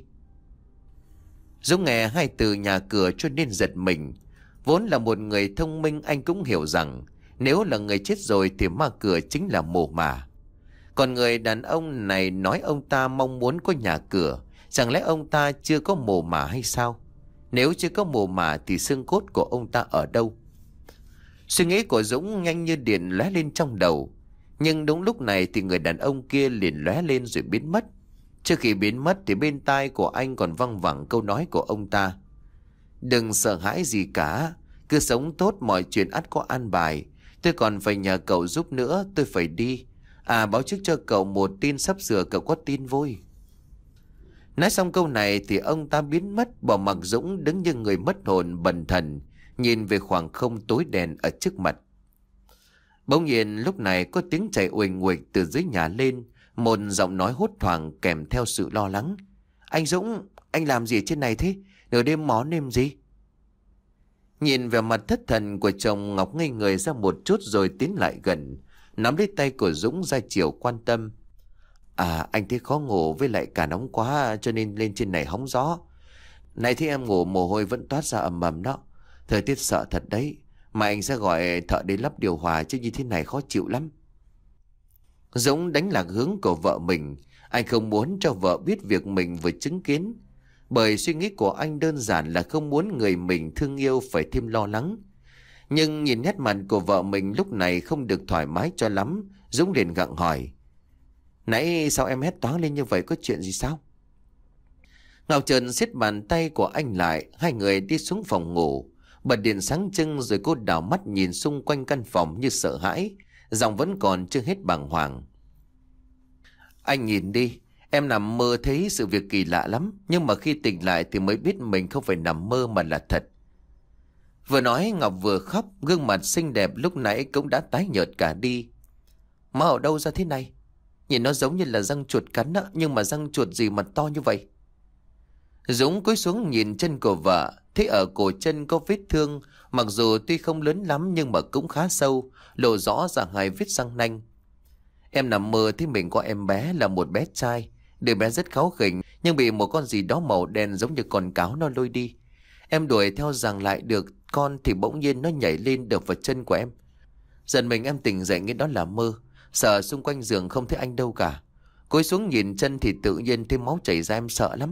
Dũng nghe hai từ nhà cửa cho nên giật mình. Vốn là một người thông minh, anh cũng hiểu rằng nếu là người chết rồi thì ma cửa chính là mồ mả. Còn người đàn ông này nói ông ta mong muốn có nhà cửa Chẳng lẽ ông ta chưa có mồ mả hay sao? Nếu chưa có mồ mả thì xương cốt của ông ta ở đâu? Suy nghĩ của Dũng nhanh như điện lóe lên trong đầu. Nhưng đúng lúc này thì người đàn ông kia liền lóe lên rồi biến mất. Trước khi biến mất thì bên tai của anh còn văng vẳng câu nói của ông ta: đừng sợ hãi gì cả, cứ sống tốt, mọi chuyện ắt có an bài. Tôi còn phải nhờ cậu giúp nữa, tôi phải đi. À, báo trước cho cậu một tin sắp sửa, cậu có tin vui. Nói xong câu này thì ông ta biến mất, bỏ mặc Dũng đứng như người mất hồn bần thần, nhìn về khoảng không tối đen ở trước mặt. Bỗng nhiên lúc này có tiếng chạy uỳnh uịch từ dưới nhà lên, một giọng nói hốt hoảng kèm theo sự lo lắng. Anh Dũng, anh làm gì trên này thế? Nửa đêm mó nêm gì? Nhìn về mặt thất thần của chồng, Ngọc ngây người ra một chút rồi tiến lại gần, nắm lấy tay của Dũng ra chiều quan tâm. À, anh thấy khó ngủ với lại cả nóng quá cho nên lên trên này hóng gió. Này thì em ngủ mồ hôi vẫn toát ra ầm ầm đó. Thời tiết sợ thật đấy. Mà anh sẽ gọi thợ đến lắp điều hòa chứ như thế này khó chịu lắm. Dũng đánh lạc hướng của vợ mình. Anh không muốn cho vợ biết việc mình vừa chứng kiến. Bởi suy nghĩ của anh đơn giản là không muốn người mình thương yêu phải thêm lo lắng. Nhưng nhìn nét mặt của vợ mình lúc này không được thoải mái cho lắm, Dũng liền gặng hỏi: nãy sao em hét toáng lên như vậy, có chuyện gì sao? Ngọc Trần siết bàn tay của anh lại. Hai người đi xuống phòng ngủ, bật điện sáng trưng rồi cô đảo mắt nhìn xung quanh căn phòng như sợ hãi, giọng vẫn còn chưa hết bàng hoàng. Anh nhìn đi, em nằm mơ thấy sự việc kỳ lạ lắm, nhưng mà khi tỉnh lại thì mới biết mình không phải nằm mơ mà là thật. Vừa nói Ngọc vừa khóc, gương mặt xinh đẹp lúc nãy cũng đã tái nhợt cả đi. Mà ở đâu ra thế này? Nhìn nó giống như là răng chuột cắn á, nhưng mà răng chuột gì mà to như vậy? Dũng cúi xuống nhìn chân của vợ, thấy ở cổ chân có vết thương, mặc dù tuy không lớn lắm nhưng mà cũng khá sâu, lộ rõ ra hai vết răng nanh. Em nằm mơ thấy mình có em bé là một bé trai, đứa bé rất kháu khỉnh nhưng bị một con gì đó màu đen giống như con cáo nó lôi đi. Em đuổi theo giằng lại được con thì bỗng nhiên nó nhảy lên đập vào chân của em. Dần mình em tỉnh dậy nghĩ đó là mơ, sợ xung quanh giường không thấy anh đâu cả. Cúi xuống nhìn chân thì tự nhiên thấy máu chảy ra, em sợ lắm.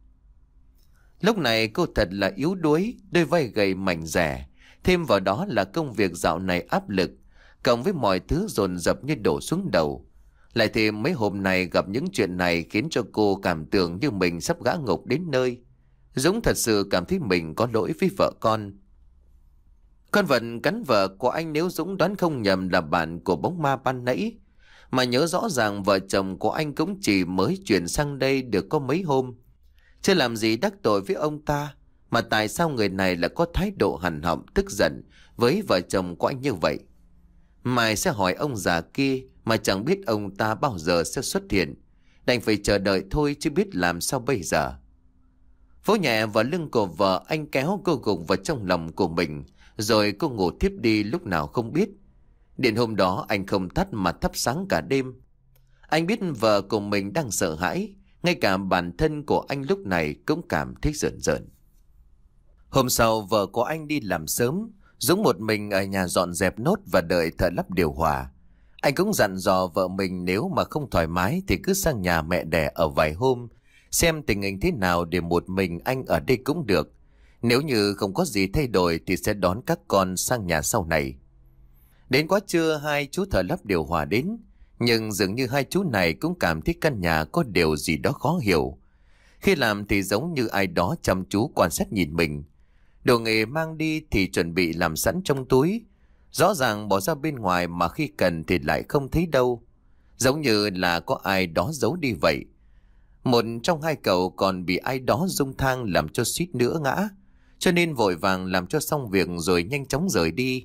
Lúc này cô thật là yếu đuối, đôi vai gầy mảnh rẻ, thêm vào đó là công việc dạo này áp lực, cộng với mọi thứ dồn dập như đổ xuống đầu. Lại thêm mấy hôm nay gặp những chuyện này khiến cho cô cảm tưởng như mình sắp ngã ngục đến nơi. Dũng thật sự cảm thấy mình có lỗi với vợ con. Con vật cắn vợ của anh nếu Dũng đoán không nhầm là bạn của bóng ma ban nãy. Mà nhớ rõ ràng vợ chồng của anh cũng chỉ mới chuyển sang đây được có mấy hôm. Chưa làm gì đắc tội với ông ta, mà tại sao người này lại có thái độ hằn học tức giận với vợ chồng của anh như vậy? Mai sẽ hỏi ông già kia mà chẳng biết ông ta bao giờ sẽ xuất hiện. Đành phải chờ đợi thôi chứ biết làm sao bây giờ. Vỗ nhẹ vào lưng của vợ, anh kéo cô gục vào trong lòng của mình, rồi cô ngủ thiếp đi lúc nào không biết. Điện hôm đó anh không tắt mà thắp sáng cả đêm. Anh biết vợ của mình đang sợ hãi, ngay cả bản thân của anh lúc này cũng cảm thấy rợn rợn. Hôm sau vợ của anh đi làm sớm, Dũng một mình ở nhà dọn dẹp nốt và đợi thợ lắp điều hòa. Anh cũng dặn dò vợ mình nếu mà không thoải mái thì cứ sang nhà mẹ đẻ ở vài hôm, xem tình hình thế nào để một mình anh ở đây cũng được. Nếu như không có gì thay đổi thì sẽ đón các con sang nhà sau này. Đến quá trưa hai chú thợ lắp điều hòa đến, nhưng dường như hai chú này cũng cảm thấy căn nhà có điều gì đó khó hiểu. Khi làm thì giống như ai đó chăm chú quan sát nhìn mình. Đồ nghề mang đi thì chuẩn bị làm sẵn trong túi, rõ ràng bỏ ra bên ngoài mà khi cần thì lại không thấy đâu. Giống như là có ai đó giấu đi vậy. Một trong hai cậu còn bị ai đó rung thang làm cho suýt nữa ngã, cho nên vội vàng làm cho xong việc rồi nhanh chóng rời đi.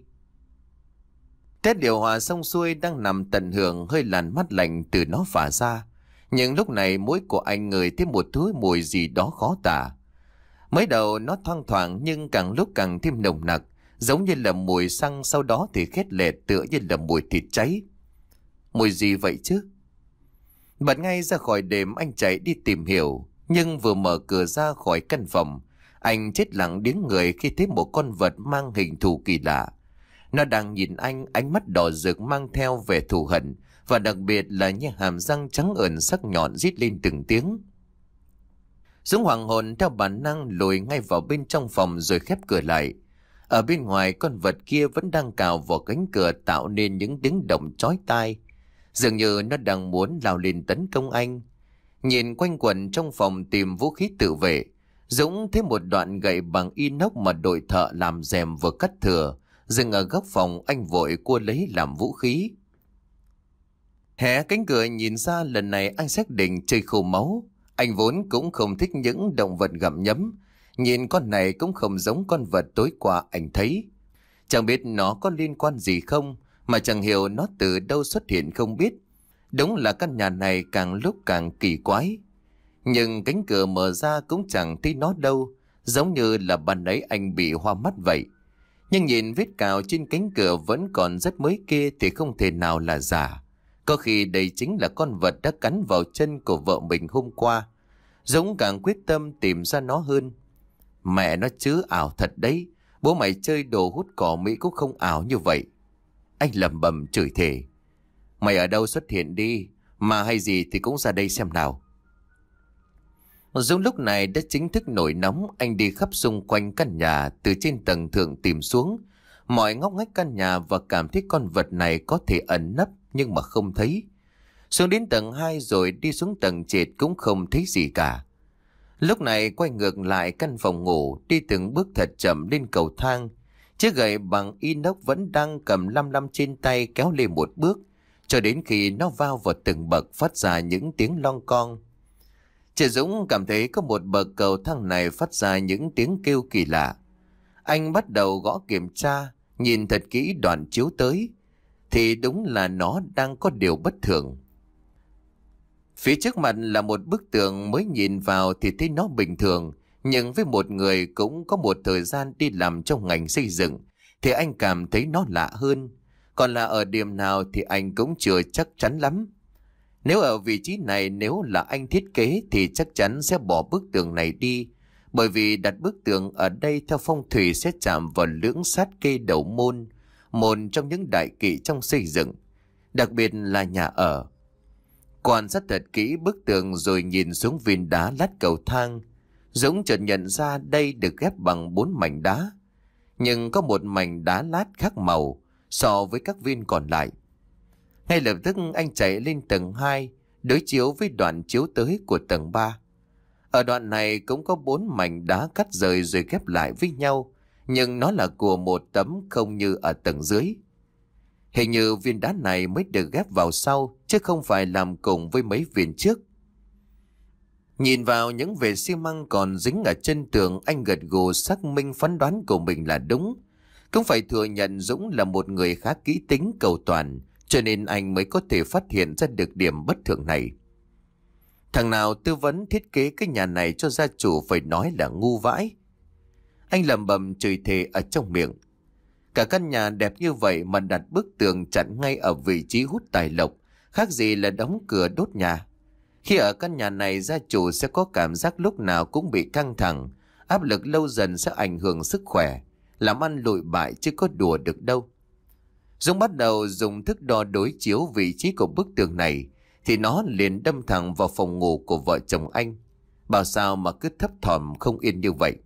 Tết điều hòa xong xuôi đang nằm tận hưởng hơi làn mát lạnh từ nó phả ra. Nhưng lúc này mũi của anh ngửi thấy một thứ mùi gì đó khó tả. Mới đầu nó thoang thoảng nhưng càng lúc càng thêm nồng nặc, giống như là mùi xăng, sau đó thì khét lẹt tựa như là mùi thịt cháy. Mùi gì vậy chứ? Bật ngay ra khỏi đêm anh chạy đi tìm hiểu, nhưng vừa mở cửa ra khỏi căn phòng, anh chết lặng đứng người khi thấy một con vật mang hình thù kỳ lạ. Nó đang nhìn anh, ánh mắt đỏ rực mang theo vẻ thù hận, và đặc biệt là những hàm răng trắng ẩn sắc nhọn rít lên từng tiếng. Dũng hoàng hồn theo bản năng lùi ngay vào bên trong phòng rồi khép cửa lại. Ở bên ngoài, con vật kia vẫn đang cào vào cánh cửa tạo nên những tiếng động chói tai. Dường như nó đang muốn lao lên tấn công anh. Nhìn quanh quẩn trong phòng tìm vũ khí tự vệ, Dũng thấy một đoạn gậy bằng inox mà đội thợ làm rèm vừa cắt thừa. Dừng ở góc phòng, anh vội cua lấy làm vũ khí. Hé cánh cửa nhìn ra, lần này anh xác định chơi khô máu. Anh vốn cũng không thích những động vật gặm nhấm. Nhìn con này cũng không giống con vật tối qua anh thấy. Chẳng biết nó có liên quan gì không, mà chẳng hiểu nó từ đâu xuất hiện không biết. Đúng là căn nhà này càng lúc càng kỳ quái. Nhưng cánh cửa mở ra cũng chẳng thấy nó đâu, giống như là ban nãy anh bị hoa mắt vậy. Nhưng nhìn vết cào trên cánh cửa vẫn còn rất mới kia thì không thể nào là giả. Có khi đây chính là con vật đã cắn vào chân của vợ mình hôm qua. Dũng càng quyết tâm tìm ra nó hơn. Mẹ nó chứ, ảo thật đấy. Bố mày chơi đồ hút cỏ Mỹ cũng không ảo như vậy. Anh lẩm bẩm chửi thề. Mày ở đâu xuất hiện đi, mà hay gì thì cũng ra đây xem nào. Dũng lúc này đã chính thức nổi nóng. Anh đi khắp xung quanh căn nhà, từ trên tầng thượng tìm xuống mọi ngóc ngách căn nhà và cảm thấy con vật này có thể ẩn nấp nhưng mà không thấy. Xuống đến tầng hai rồi đi xuống tầng trệt cũng không thấy gì cả. Lúc này quay ngược lại căn phòng ngủ, đi từng bước thật chậm lên cầu thang. Chiếc gậy bằng inox vẫn đang cầm lăm lăm trên tay, kéo lên một bước, cho đến khi nó vào vào từng bậc phát ra những tiếng long con. Chị Dũng cảm thấy có một bậc cầu thang này phát ra những tiếng kêu kỳ lạ. Anh bắt đầu gõ kiểm tra, nhìn thật kỹ đoạn chiếu tới, thì đúng là nó đang có điều bất thường. Phía trước mặt là một bức tường, mới nhìn vào thì thấy nó bình thường, nhưng với một người cũng có một thời gian đi làm trong ngành xây dựng thì anh cảm thấy nó lạ hơn. Còn là ở điểm nào thì anh cũng chưa chắc chắn lắm. Nếu ở vị trí này, nếu là anh thiết kế thì chắc chắn sẽ bỏ bức tường này đi, bởi vì đặt bức tường ở đây theo phong thủy sẽ chạm vào lưỡng sát kê đầu môn, một trong những đại kỵ trong xây dựng, đặc biệt là nhà ở. Quan sát thật kỹ bức tường rồi nhìn xuống viên đá lát cầu thang, Dũng chợt nhận ra đây được ghép bằng bốn mảnh đá, nhưng có một mảnh đá lát khác màu so với các viên còn lại. Ngay lập tức anh chạy lên tầng hai, đối chiếu với đoạn chiếu tới của tầng ba. Ở đoạn này cũng có bốn mảnh đá cắt rời rồi ghép lại với nhau, nhưng nó là của một tấm, không như ở tầng dưới. Hình như viên đá này mới được ghép vào sau, chứ không phải làm cùng với mấy viên trước. Nhìn vào những vệt xi măng còn dính ở chân tường, anh gật gù xác minh phán đoán của mình là đúng. Cũng phải thừa nhận Dũng là một người khá kỹ tính cầu toàn, cho nên anh mới có thể phát hiện ra được điểm bất thường này. Thằng nào tư vấn thiết kế cái nhà này cho gia chủ phải nói là ngu vãi. Anh lẩm bẩm chửi thề ở trong miệng. Cả căn nhà đẹp như vậy mà đặt bức tường chặn ngay ở vị trí hút tài lộc, khác gì là đóng cửa đốt nhà. Khi ở căn nhà này, gia chủ sẽ có cảm giác lúc nào cũng bị căng thẳng, áp lực lâu dần sẽ ảnh hưởng sức khỏe, làm ăn lụi bại chứ có đùa được đâu. Dũng bắt đầu dùng thước đo đối chiếu vị trí của bức tường này, thì nó liền đâm thẳng vào phòng ngủ của vợ chồng anh. Bảo sao mà cứ thấp thỏm không yên như vậy.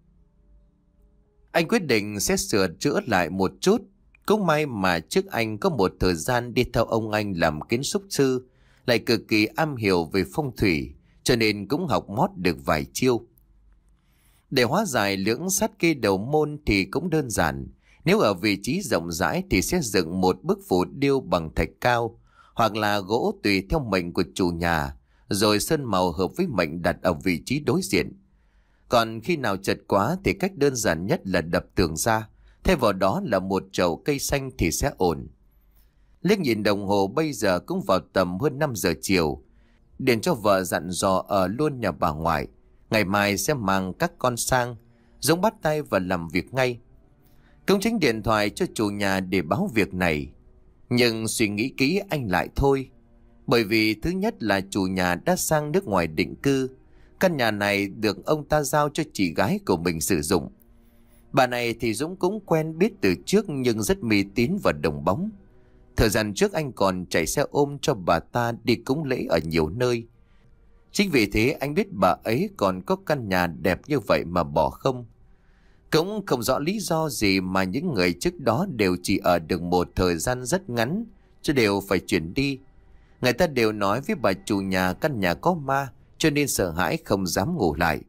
Anh quyết định sẽ sửa chữa lại một chút. Cũng may mà trước anh có một thời gian đi theo ông anh làm kiến trúc sư, lại cực kỳ am hiểu về phong thủy, cho nên cũng học mót được vài chiêu. Để hóa giải lưỡng sát kê đầu môn thì cũng đơn giản. Nếu ở vị trí rộng rãi thì sẽ dựng một bức phù điêu bằng thạch cao, hoặc là gỗ tùy theo mệnh của chủ nhà, rồi sơn màu hợp với mệnh đặt ở vị trí đối diện. Còn khi nào chật quá thì cách đơn giản nhất là đập tường ra, thay vào đó là một chậu cây xanh thì sẽ ổn. Liếc nhìn đồng hồ bây giờ cũng vào tầm hơn năm giờ chiều. Điền cho vợ dặn dò ở luôn nhà bà ngoại, ngày mai sẽ mang các con sang. Dũng bắt tay và làm việc ngay. Công chính điện thoại cho chủ nhà để báo việc này. Nhưng suy nghĩ kỹ anh lại thôi. Bởi vì thứ nhất là chủ nhà đã sang nước ngoài định cư. Căn nhà này được ông ta giao cho chị gái của mình sử dụng. Bà này thì Dũng cũng quen biết từ trước, nhưng rất mê tín và đồng bóng. Thời gian trước anh còn chạy xe ôm cho bà ta đi cúng lễ ở nhiều nơi. Chính vì thế anh biết bà ấy còn có căn nhà đẹp như vậy mà bỏ không. Cũng không rõ lý do gì mà những người trước đó đều chỉ ở được một thời gian rất ngắn, chứ đều phải chuyển đi. Người ta đều nói với bà chủ nhà căn nhà có ma, cho nên sợ hãi không dám ngủ lại.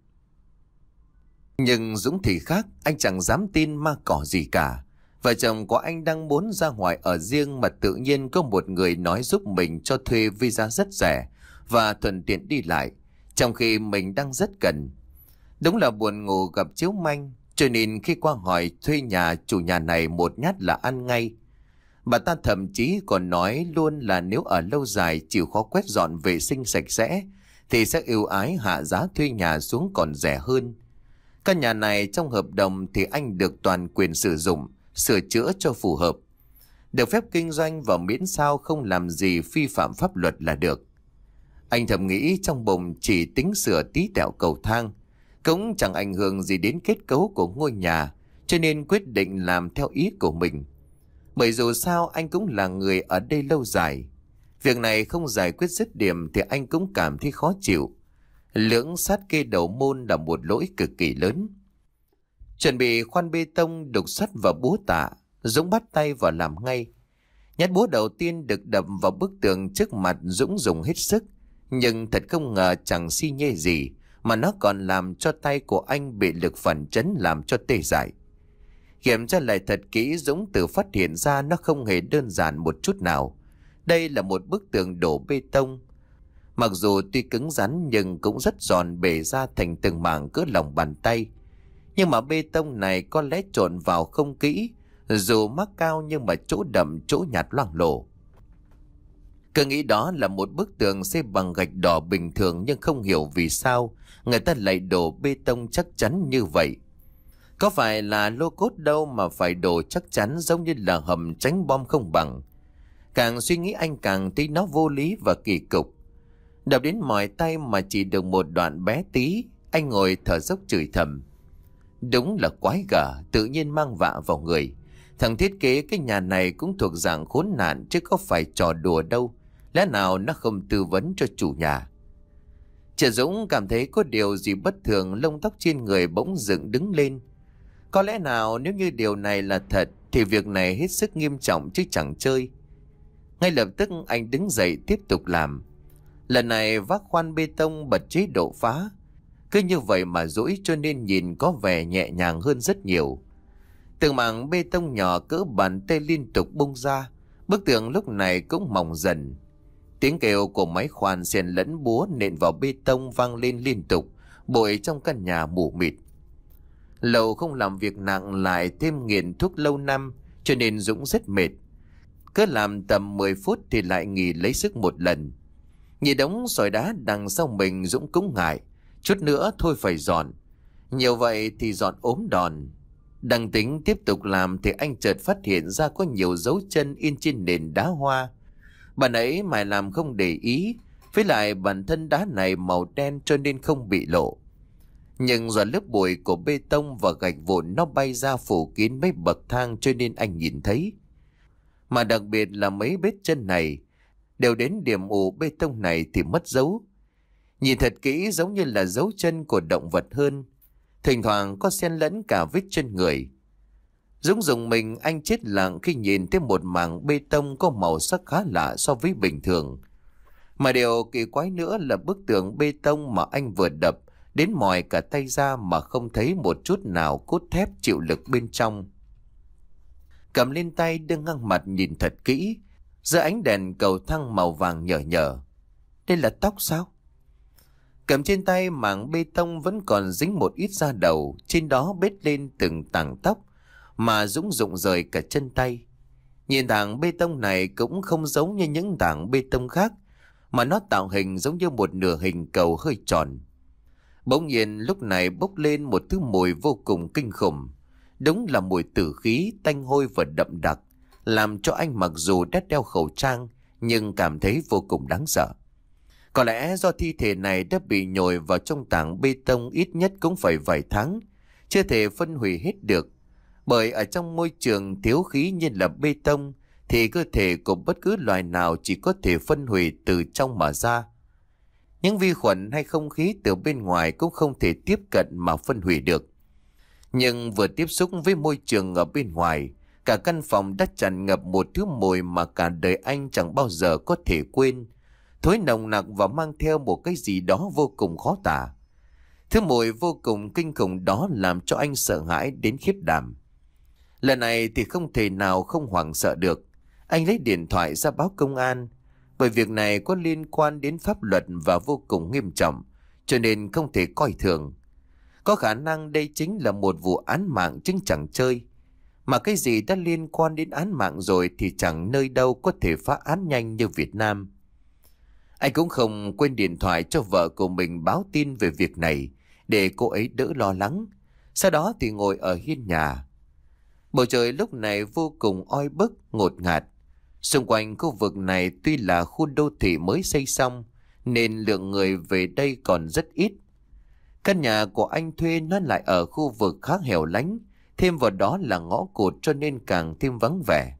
Nhưng Dũng thì khác, anh chẳng dám tin ma cỏ gì cả. Vợ chồng của anh đang muốn ra ngoài ở riêng mà tự nhiên có một người nói giúp mình cho thuê với giá rất rẻ và thuận tiện đi lại, trong khi mình đang rất cần. Đúng là buồn ngủ gặp chiếu manh, cho nên khi qua hỏi thuê nhà, chủ nhà này một nhát là ăn ngay. Bà ta thậm chí còn nói luôn là nếu ở lâu dài chịu khó quét dọn vệ sinh sạch sẽ thì sẽ ưu ái hạ giá thuê nhà xuống còn rẻ hơn. Căn nhà này trong hợp đồng thì anh được toàn quyền sử dụng, sửa chữa cho phù hợp, được phép kinh doanh và miễn sao không làm gì vi phạm pháp luật là được. Anh thầm nghĩ trong bụng, chỉ tính sửa tí tẹo cầu thang cũng chẳng ảnh hưởng gì đến kết cấu của ngôi nhà, cho nên quyết định làm theo ý của mình. Bởi dù sao anh cũng là người ở đây lâu dài, việc này không giải quyết dứt điểm thì anh cũng cảm thấy khó chịu. Lưỡng sát kê đầu môn là một lỗi cực kỳ lớn. Chuẩn bị khoan bê tông, đục sắt và búa tạ, Dũng bắt tay vào làm ngay. Nhát búa đầu tiên được đập vào bức tường trước mặt, Dũng dùng hết sức, nhưng thật không ngờ chẳng xi nhê gì mà nó còn làm cho tay của anh bị lực phản chấn làm cho tê dại. Kiểm tra lại thật kỹ, Dũng tự phát hiện ra nó không hề đơn giản một chút nào. Đây là một bức tường đổ bê tông. Mặc dù tuy cứng rắn nhưng cũng rất giòn, bể ra thành từng mảng cỡ lòng bàn tay. Nhưng mà bê tông này có lẽ trộn vào không kỹ, dù mắc cao nhưng mà chỗ đậm chỗ nhạt loang lổ. Cứ nghĩ đó là một bức tường xây bằng gạch đỏ bình thường, nhưng không hiểu vì sao người ta lại đổ bê tông chắc chắn như vậy. Có phải là lô cốt đâu mà phải đổ chắc chắn, giống như là hầm tránh bom không bằng. Càng suy nghĩ anh càng thấy nó vô lý và kỳ cục. Đập đến mỏi tay mà chỉ được một đoạn bé tí, anh ngồi thở dốc chửi thầm. Đúng là quái gở, tự nhiên mang vạ vào người. Thằng thiết kế cái nhà này cũng thuộc dạng khốn nạn chứ có phải trò đùa đâu. Lẽ nào nó không tư vấn cho chủ nhà? Trẻ Dũng cảm thấy có điều gì bất thường, lông tóc trên người bỗng dựng đứng lên. Có lẽ nào nếu như điều này là thật thì việc này hết sức nghiêm trọng chứ chẳng chơi. Ngay lập tức anh đứng dậy tiếp tục làm. Lần này vác khoan bê tông bật chế độ phá. Cứ như vậy mà duỗi cho nên nhìn có vẻ nhẹ nhàng hơn rất nhiều. Từng mảng bê tông nhỏ cỡ bàn tay liên tục bung ra. Bức tường lúc này cũng mỏng dần. Tiếng kêu của máy khoan xen lẫn búa nện vào bê tông vang lên liên tục, bụi trong căn nhà mù mịt. Lâu không làm việc nặng lại thêm nghiện thuốc lâu năm, cho nên Dũng rất mệt. Cứ làm tầm mười phút thì lại nghỉ lấy sức một lần. Nhìn đống sỏi đá đằng sau mình, Dũng cũng ngại. Chút nữa thôi phải dọn. Nhiều vậy thì dọn ốm đòn. Đang tính tiếp tục làm thì anh chợt phát hiện ra có nhiều dấu chân in trên nền đá hoa. Bạn ấy mải làm không để ý, với lại bản thân đá này màu đen cho nên không bị lộ. Nhưng do lớp bụi của bê tông và gạch vụn nó bay ra phủ kín mấy bậc thang cho nên anh nhìn thấy. Mà đặc biệt là mấy vết chân này, đều đến điểm ủ bê tông này thì mất dấu. Nhìn thật kỹ giống như là dấu chân của động vật hơn. Thỉnh thoảng có xen lẫn cả vết chân người. Dũng dùng mình, anh chết lặng khi nhìn thấy một mảng bê tông có màu sắc khá lạ so với bình thường. Mà điều kỳ quái nữa là bức tường bê tông mà anh vừa đập đến mỏi cả tay ra mà không thấy một chút nào cốt thép chịu lực bên trong. Cầm lên tay đưa ngang mặt nhìn thật kỹ, dưới ánh đèn cầu thang màu vàng nhờ nhờ. Đây là tóc sao? Cầm trên tay mảng bê tông vẫn còn dính một ít da đầu, trên đó bết lên từng tảng tóc mà Dũng rụng rời cả chân tay. Nhìn tảng bê tông này cũng không giống như những tảng bê tông khác, mà nó tạo hình giống như một nửa hình cầu hơi tròn. Bỗng nhiên lúc này bốc lên một thứ mùi vô cùng kinh khủng. Đúng là mùi tử khí, tanh hôi và đậm đặc, làm cho anh mặc dù đã đeo khẩu trang nhưng cảm thấy vô cùng đáng sợ. Có lẽ do thi thể này đã bị nhồi vào trong tảng bê tông ít nhất cũng phải vài tháng, chưa thể phân hủy hết được. Bởi ở trong môi trường thiếu khí như là bê tông thì cơ thể của bất cứ loài nào chỉ có thể phân hủy từ trong mà ra. Những vi khuẩn hay không khí từ bên ngoài cũng không thể tiếp cận mà phân hủy được. Nhưng vừa tiếp xúc với môi trường ở bên ngoài, cả căn phòng đã tràn ngập một thứ mùi mà cả đời anh chẳng bao giờ có thể quên. Thối nồng nặc và mang theo một cái gì đó vô cùng khó tả. Thứ mùi vô cùng kinh khủng đó làm cho anh sợ hãi đến khiếp đảm. Lần này thì không thể nào không hoảng sợ được. Anh lấy điện thoại ra báo công an. Bởi việc này có liên quan đến pháp luật và vô cùng nghiêm trọng, cho nên không thể coi thường. Có khả năng đây chính là một vụ án mạng chứ chẳng chơi. Mà cái gì đã liên quan đến án mạng rồi thì chẳng nơi đâu có thể phá án nhanh như Việt Nam. Anh cũng không quên điện thoại cho vợ của mình báo tin về việc này để cô ấy đỡ lo lắng. Sau đó thì ngồi ở hiên nhà. Bầu trời lúc này vô cùng oi bức, ngột ngạt. Xung quanh khu vực này tuy là khu đô thị mới xây xong nên lượng người về đây còn rất ít. Căn nhà của anh thuê nó lại ở khu vực khá hẻo lánh, thêm vào đó là ngõ cụt cho nên càng thêm vắng vẻ.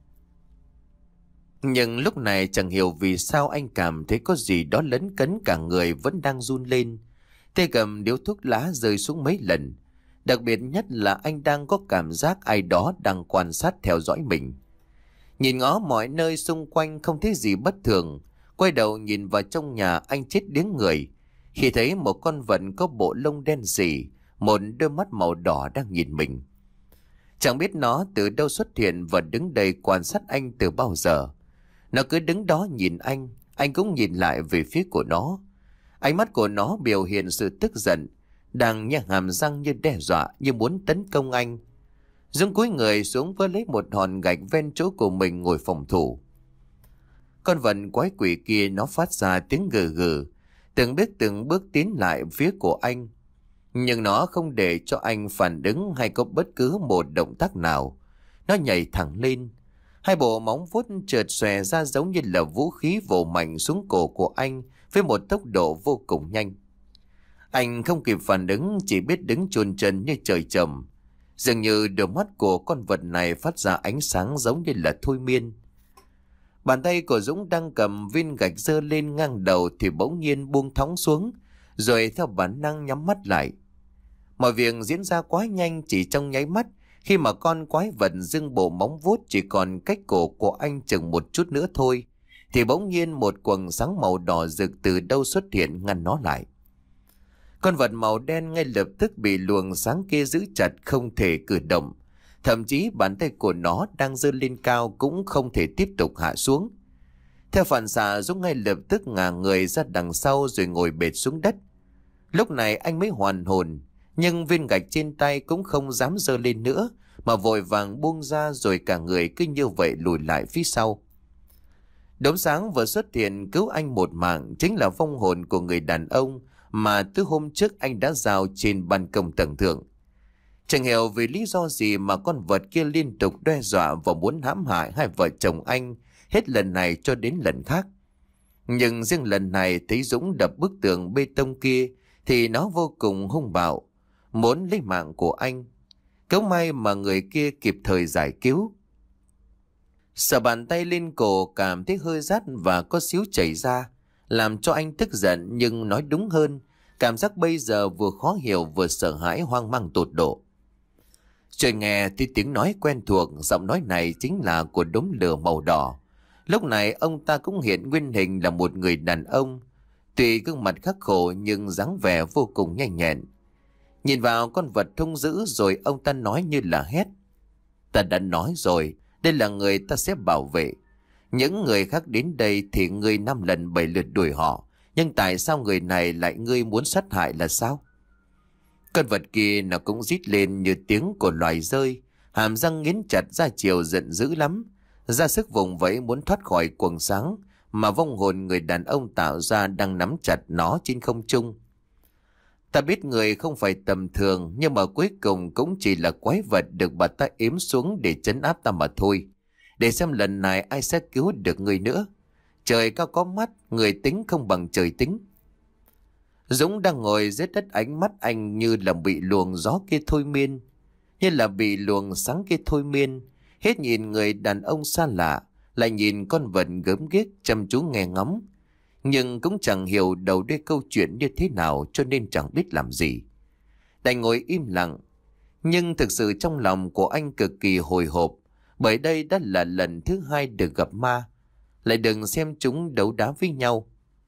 Nhưng lúc này chẳng hiểu vì sao anh cảm thấy có gì đó lấn cấn, cả người vẫn đang run lên. Tay cầm điếu thuốc lá rơi xuống mấy lần. Đặc biệt nhất là anh đang có cảm giác ai đó đang quan sát theo dõi mình. Nhìn ngó mọi nơi xung quanh không thấy gì bất thường. Quay đầu nhìn vào trong nhà anh chết điếng người khi thấy một con vật có bộ lông đen sì, một đôi mắt màu đỏ đang nhìn mình. Chẳng biết nó từ đâu xuất hiện và đứng đây quan sát anh từ bao giờ. Nó cứ đứng đó nhìn anh, anh cũng nhìn lại về phía của nó. Ánh mắt của nó biểu hiện sự tức giận, đang nhe hàm răng như đe dọa, như muốn tấn công anh. Dũng cúi người xuống với lấy một hòn gạch ven chỗ của mình ngồi phòng thủ. Con vật quái quỷ kia nó phát ra tiếng gừ gừ, từng bước từng bước tiến lại phía của anh. Nhưng nó không để cho anh phản ứng hay có bất cứ một động tác nào. Nó nhảy thẳng lên. Hai bộ móng vuốt trượt xòe ra giống như là vũ khí vồ mạnh xuống cổ của anh với một tốc độ vô cùng nhanh. Anh không kịp phản ứng, chỉ biết đứng chôn chân như trời trồng. Dường như đôi mắt của con vật này phát ra ánh sáng giống như là thôi miên. Bàn tay của Dũng đang cầm viên gạch giơ lên ngang đầu thì bỗng nhiên buông thõng xuống, rồi theo bản năng nhắm mắt lại. Mọi việc diễn ra quá nhanh, chỉ trong nháy mắt, khi mà con quái vật dương bộ móng vuốt chỉ còn cách cổ của anh chừng một chút nữa thôi, thì bỗng nhiên một quầng sáng màu đỏ rực từ đâu xuất hiện ngăn nó lại. Con vật màu đen ngay lập tức bị luồng sáng kia giữ chặt, không thể cử động. Thậm chí bàn tay của nó đang giơ lên cao cũng không thể tiếp tục hạ xuống. Theo phản xạ, Dũng ngay lập tức ngả người ra đằng sau rồi ngồi bệt xuống đất. Lúc này anh mới hoàn hồn, nhưng viên gạch trên tay cũng không dám giơ lên nữa, mà vội vàng buông ra rồi cả người cứ như vậy lùi lại phía sau. Đốm sáng vừa xuất hiện cứu anh một mạng chính là vong hồn của người đàn ông mà từ hôm trước anh đã giao trên ban công tầng thượng. Chẳng hiểu vì lý do gì mà con vật kia liên tục đe dọa và muốn hãm hại hai vợ chồng anh, hết lần này cho đến lần khác. Nhưng riêng lần này thấy Dũng đập bức tường bê tông kia thì nó vô cùng hung bạo, muốn lấy mạng của anh. Cớ may mà người kia kịp thời giải cứu. Sờ bàn tay lên cổ cảm thấy hơi rát và có xíu chảy ra, làm cho anh tức giận, nhưng nói đúng hơn, cảm giác bây giờ vừa khó hiểu vừa sợ hãi hoang mang tột độ. Trời nghe thì tiếng nói quen thuộc, giọng nói này chính là của đốm lửa màu đỏ. Lúc này ông ta cũng hiện nguyên hình là một người đàn ông, tuy gương mặt khắc khổ nhưng dáng vẻ vô cùng nhanh nhẹn. Nhìn vào con vật hung dữ rồi ông ta nói như là hét: "Ta đã nói rồi, đây là người ta sẽ bảo vệ. Những người khác đến đây thì ngươi năm lần bảy lượt đuổi họ, nhưng tại sao người này lại ngươi muốn sát hại là sao?" Con vật kia nó cũng rít lên như tiếng của loài rơi, hàm răng nghiến chặt ra chiều giận dữ lắm, ra sức vùng vẫy muốn thoát khỏi quầng sáng mà vong hồn người đàn ông tạo ra đang nắm chặt nó trên không trung. Ta biết người không phải tầm thường, nhưng mà cuối cùng cũng chỉ là quái vật được bà ta ếm xuống để trấn áp ta mà thôi. Để xem lần này ai sẽ cứu được người nữa. Trời cao có mắt, người tính không bằng trời tính. Dũng đang ngồi dưới đất, ánh mắt anh như là bị luồng gió kia thôi miên, như là bị luồng sáng kia thôi miên. Hết nhìn người đàn ông xa lạ, lại nhìn con vật gớm ghiếc chăm chú nghe ngóng. nhưng cũng chẳng hiểu đầu đuôi câu chuyện như thế nào cho nên chẳng biết làm gì. Đành ngồi im lặng, nhưng thực sự trong lòng của anh cực kỳ hồi hộp, bởi đây đã là lần thứ hai được gặp ma, lại đừng xem chúng đấu đá với nhau.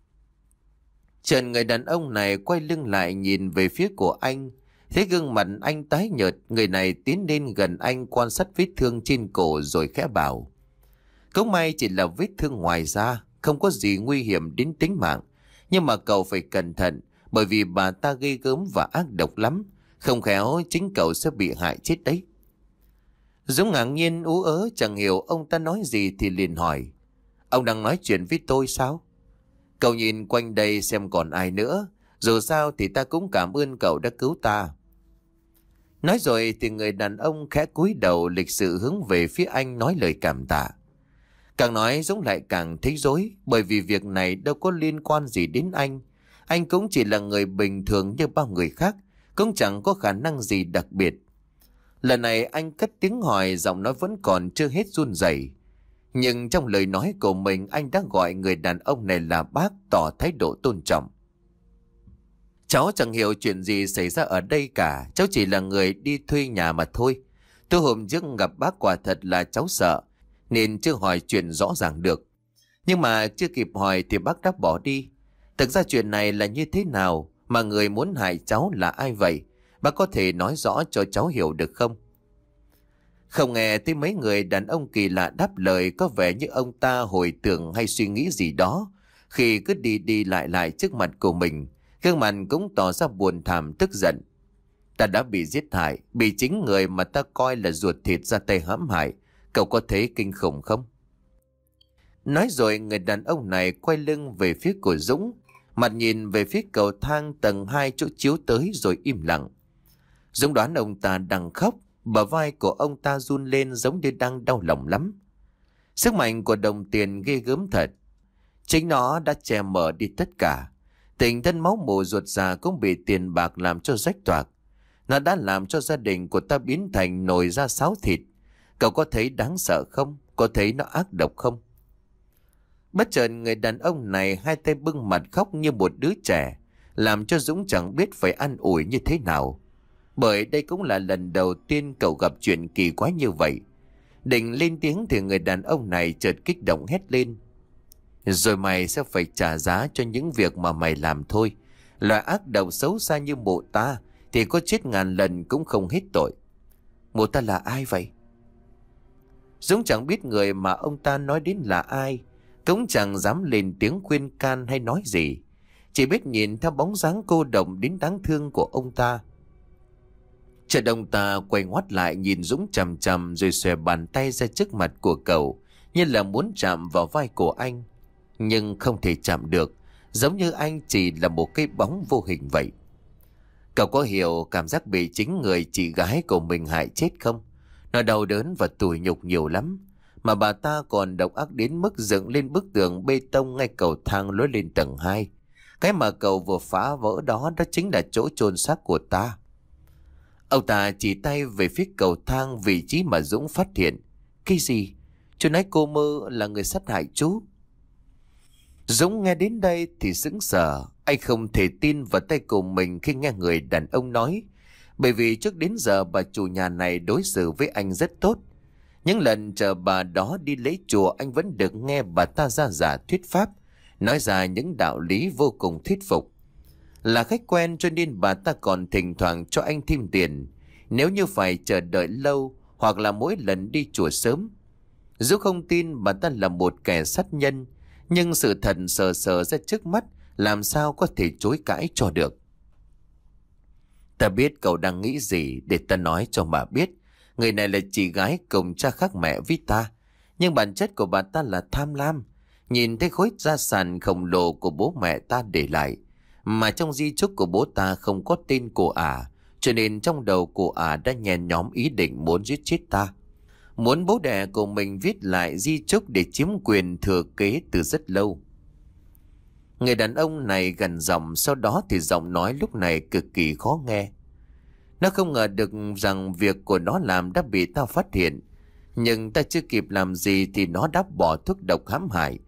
Chợt người đàn ông này quay lưng lại nhìn về phía của anh, thấy gương mặt anh tái nhợt, người này tiến đến gần anh quan sát vết thương trên cổ rồi khẽ bảo: "Cũng may chỉ là vết thương ngoài da, không có gì nguy hiểm đến tính mạng, nhưng mà cậu phải cẩn thận, bởi vì bà ta ghê gớm và ác độc lắm, không khéo chính cậu sẽ bị hại chết đấy." Dũng ngạc nhiên ú ớ chẳng hiểu ông ta nói gì thì liền hỏi: "Ông đang nói chuyện với tôi sao?" Cậu nhìn quanh đây xem còn ai nữa, dù sao thì ta cũng cảm ơn cậu đã cứu ta. Nói rồi thì người đàn ông khẽ cúi đầu lịch sự hướng về phía anh nói lời cảm tạ. Càng nói Dũng lại càng thấy rối, bởi vì việc này đâu có liên quan gì đến anh. Anh cũng chỉ là người bình thường như bao người khác, cũng chẳng có khả năng gì đặc biệt. Lần này anh cất tiếng hỏi, giọng nói vẫn còn chưa hết run rẩy. Nhưng trong lời nói của mình anh đã gọi người đàn ông này là bác, tỏ thái độ tôn trọng. "Cháu chẳng hiểu chuyện gì xảy ra ở đây cả, cháu chỉ là người đi thuê nhà mà thôi. Tôi hôm trước gặp bác quả thật là cháu sợ, nên chưa hỏi chuyện rõ ràng được. Nhưng mà chưa kịp hỏi thì bác đã bỏ đi. Thực ra chuyện này là như thế nào, mà người muốn hại cháu là ai vậy? Bác có thể nói rõ cho cháu hiểu được không?" Không nghe thấy mấy người đàn ông kỳ lạ đáp lời, có vẻ như ông ta hồi tưởng hay suy nghĩ gì đó khi cứ đi đi lại lại trước mặt của mình. Gương mặt cũng tỏ ra buồn thảm tức giận. "Ta đã bị giết hại, bị chính người mà ta coi là ruột thịt ra tay hãm hại. Cậu có thấy kinh khủng không?" Nói rồi người đàn ông này quay lưng về phía của Dũng, mặt nhìn về phía cầu thang tầng hai chỗ chiếu tới rồi im lặng. Dũng đoán ông ta đang khóc, bờ vai của ông ta run lên giống như đang đau lòng lắm. Sức mạnh của đồng tiền ghê gớm thật. Chính nó đã che mờ đi tất cả. Tình thân máu mủ ruột già cũng bị tiền bạc làm cho rách toạc. Nó đã làm cho gia đình của ta biến thành nồi da sáo thịt. Cậu có thấy đáng sợ không? Có thấy nó ác độc không? Bất chợt người đàn ông này hai tay bưng mặt khóc như một đứa trẻ, làm cho Dũng chẳng biết phải an ủi như thế nào. Bởi đây cũng là lần đầu tiên cậu gặp chuyện kỳ quái như vậy. Định lên tiếng thì người đàn ông này chợt kích động hét lên: "Rồi mày sẽ phải trả giá cho những việc mà mày làm thôi. Loại ác độc xấu xa như mụ ta thì có chết ngàn lần cũng không hết tội." "Mụ ta là ai vậy?" Dũng chẳng biết người mà ông ta nói đến là ai, cũng chẳng dám lên tiếng khuyên can hay nói gì, chỉ biết nhìn theo bóng dáng cô độc đến đáng thương của ông ta. Chợt ông ta quay ngoắt lại nhìn Dũng chằm chằm rồi xòe bàn tay ra trước mặt của cậu, như là muốn chạm vào vai của anh, nhưng không thể chạm được, giống như anh chỉ là một cái bóng vô hình vậy. Cậu có hiểu cảm giác bị chính người chị gái của mình hại chết không? Nó đau đớn và tủi nhục nhiều lắm, mà bà ta còn độc ác đến mức dựng lên bức tường bê tông ngay cầu thang lối lên tầng hai. Cái mà cậu vừa phá vỡ đó, đó chính là chỗ chôn xác của ta. Ông ta chỉ tay về phía cầu thang, vị trí mà Dũng phát hiện. "Cái gì? Chú nói cô Mơ là người sát hại chú?" Dũng nghe đến đây thì sững sờ. Anh không thể tin vào tay của mình khi nghe người đàn ông nói, bởi vì trước đến giờ bà chủ nhà này đối xử với anh rất tốt. Những lần chờ bà đó đi lễ chùa, anh vẫn được nghe bà ta ra giả thuyết pháp, nói ra những đạo lý vô cùng thuyết phục. Là khách quen cho nên bà ta còn thỉnh thoảng cho anh thêm tiền nếu như phải chờ đợi lâu, hoặc là mỗi lần đi chùa sớm. Dù không tin bà ta là một kẻ sát nhân, nhưng sự thật sờ sờ ra trước mắt, làm sao có thể chối cãi cho được. "Ta biết cậu đang nghĩ gì, để ta nói cho bà biết. Người này là chị gái cùng cha khác mẹ với ta, nhưng bản chất của bà ta là tham lam. Nhìn thấy khối gia sản khổng lồ của bố mẹ ta để lại, mà trong di chúc của bố ta không có tên của ả, cho nên trong đầu của ả đã nhen nhóm ý định muốn giết chết ta. Muốn bố đẻ của mình viết lại di chúc để chiếm quyền thừa kế từ rất lâu." Người đàn ông này gần giọng, sau đó thì giọng nói lúc này cực kỳ khó nghe. Nó không ngờ được rằng việc của nó làm đã bị ta phát hiện, nhưng ta chưa kịp làm gì thì nó đã bỏ thuốc độc hãm hại.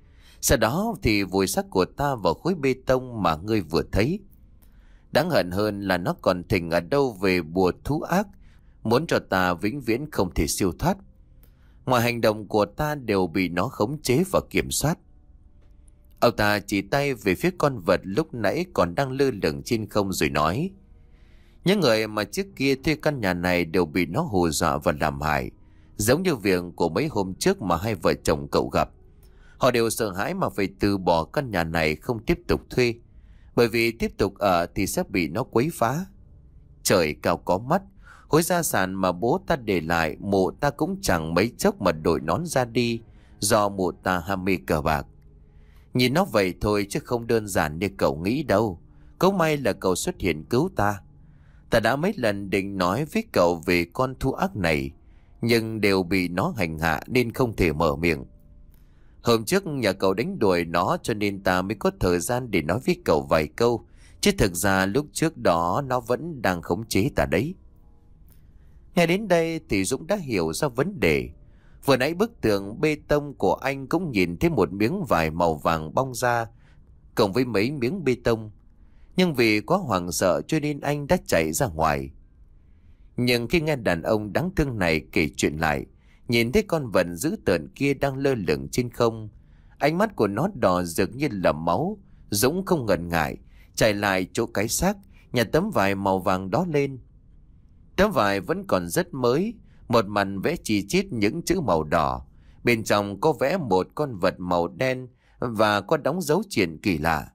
Sau đó thì vùi xác của ta vào khối bê tông mà ngươi vừa thấy. Đáng hận hơn là nó còn thỉnh ở đâu về bùa thú ác, muốn cho ta vĩnh viễn không thể siêu thoát. Mọi hành động của ta đều bị nó khống chế và kiểm soát. Ông ta chỉ tay về phía con vật lúc nãy còn đang lơ lửng trên không rồi nói: những người mà trước kia thuê căn nhà này đều bị nó hù dọa và làm hại, giống như việc của mấy hôm trước mà hai vợ chồng cậu gặp. Họ đều sợ hãi mà phải từ bỏ căn nhà này không tiếp tục thuê, bởi vì tiếp tục ở thì sẽ bị nó quấy phá. Trời cao có mắt, khối gia sản mà bố ta để lại mụ ta cũng chẳng mấy chốc mà đổi nón ra đi, do mụ ta ham mê cờ bạc. Nhìn nó vậy thôi chứ không đơn giản như cậu nghĩ đâu. Cấu may là cậu xuất hiện cứu ta. Ta đã mấy lần định nói với cậu về con thú ác này, nhưng đều bị nó hành hạ nên không thể mở miệng. Hôm trước nhà cậu đánh đuổi nó cho nên ta mới có thời gian để nói với cậu vài câu, chứ thực ra lúc trước đó nó vẫn đang khống chế ta đấy. Nghe đến đây thì Dũng đã hiểu ra vấn đề. Vừa nãy bức tường bê tông của anh cũng nhìn thấy một miếng vải màu vàng bong ra, cộng với mấy miếng bê tông. Nhưng vì quá hoảng sợ cho nên anh đã chạy ra ngoài. Nhưng khi nghe đàn ông đáng thương này kể chuyện lại, nhìn thấy con vật dữ tợn kia đang lơ lửng trên không, ánh mắt của nó đỏ rực như là máu. Dũng không ngần ngại chạy lại chỗ cái xác, nhặt tấm vải màu vàng đó lên. Tấm vải vẫn còn rất mới, một mặt vẽ chi chít những chữ màu đỏ, bên trong có vẽ một con vật màu đen và có đóng dấu triện kỳ lạ.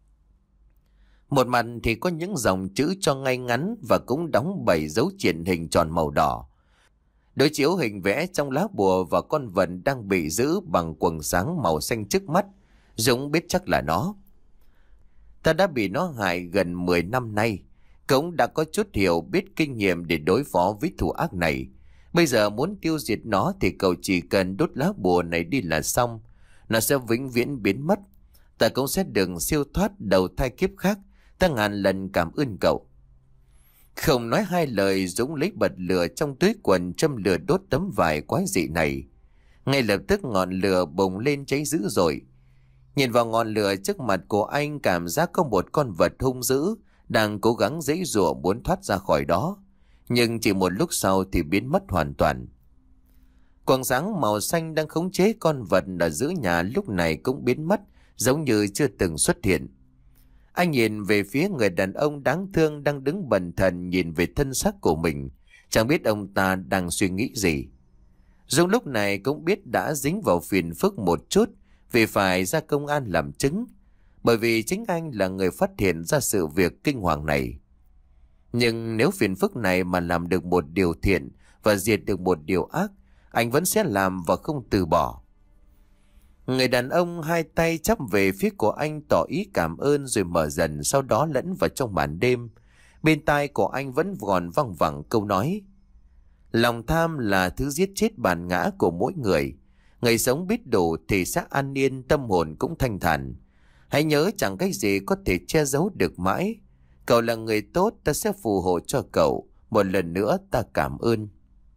Một mặt thì có những dòng chữ cho ngay ngắn và cũng đóng bảy dấu triện hình tròn màu đỏ. Đối chiếu hình vẽ trong lá bùa và con vật đang bị giữ bằng quầng sáng màu xanh trước mắt, Dũng biết chắc là nó. Ta đã bị nó hại gần mười năm nay, cũng đã có chút hiểu biết kinh nghiệm để đối phó với thù ác này. Bây giờ muốn tiêu diệt nó thì cậu chỉ cần đốt lá bùa này đi là xong. Nó sẽ vĩnh viễn biến mất. Ta cũng sẽ được siêu thoát đầu thai kiếp khác. Ta ngàn lần cảm ơn cậu. Không nói hai lời, Dũng lấy bật lửa trong túi quần châm lửa đốt tấm vải quái dị này. Ngay lập tức ngọn lửa bùng lên cháy dữ dội. Nhìn vào ngọn lửa trước mặt của anh, cảm giác có một con vật hung dữ đang cố gắng giãy giụa muốn thoát ra khỏi đó. Nhưng chỉ một lúc sau thì biến mất hoàn toàn. Quầng sáng màu xanh đang khống chế con vật ở giữa nhà lúc này cũng biến mất, giống như chưa từng xuất hiện. Anh nhìn về phía người đàn ông đáng thương đang đứng bần thần nhìn về thân xác của mình, chẳng biết ông ta đang suy nghĩ gì. Dũng lúc này cũng biết đã dính vào phiền phức một chút vì phải ra công an làm chứng, bởi vì chính anh là người phát hiện ra sự việc kinh hoàng này. Nhưng nếu phiền phức này mà làm được một điều thiện và diệt được một điều ác, anh vẫn sẽ làm và không từ bỏ. Người đàn ông hai tay chắp về phía của anh tỏ ý cảm ơn rồi mở dần, sau đó lẫn vào trong màn đêm. Bên tai của anh vẫn còn văng vẳng câu nói: lòng tham là thứ giết chết bản ngã của mỗi người. Người sống biết đủ thì xác an yên, tâm hồn cũng thanh thản. Hãy nhớ chẳng cái gì có thể che giấu được mãi. Cậu là người tốt, ta sẽ phù hộ cho cậu. Một lần nữa ta cảm ơn.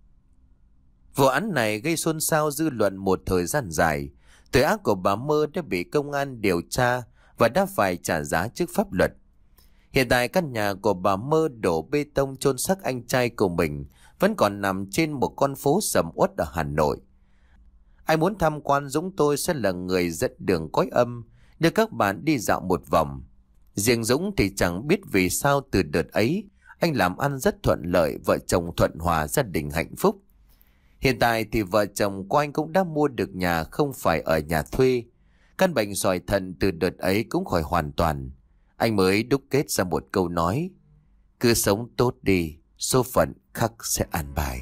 Vụ án này gây xôn xao dư luận một thời gian dài. Tội ác của bà Mơ đã bị công an điều tra và đã phải trả giá trước pháp luật. Hiện tại căn nhà của bà Mơ đổ bê tông chôn xác anh trai của mình vẫn còn nằm trên một con phố sầm uất ở Hà Nội. Ai muốn tham quan, Dũng tôi sẽ là người dẫn đường cõi âm, đưa các bạn đi dạo một vòng. Riêng Dũng thì chẳng biết vì sao từ đợt ấy anh làm ăn rất thuận lợi, vợ chồng thuận hòa, gia đình hạnh phúc. Hiện tại thì vợ chồng của anh cũng đã mua được nhà, không phải ở nhà thuê. Căn bệnh sỏi thận từ đợt ấy cũng khỏi hoàn toàn. Anh mới đúc kết ra một câu nói: cứ sống tốt đi, số phận khắc sẽ an bài.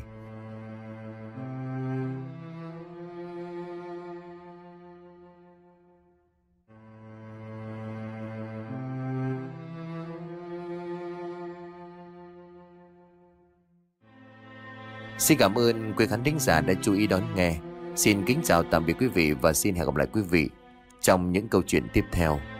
Xin cảm ơn quý khán thính giả đã chú ý đón nghe. Xin kính chào tạm biệt quý vị và xin hẹn gặp lại quý vị trong những câu chuyện tiếp theo.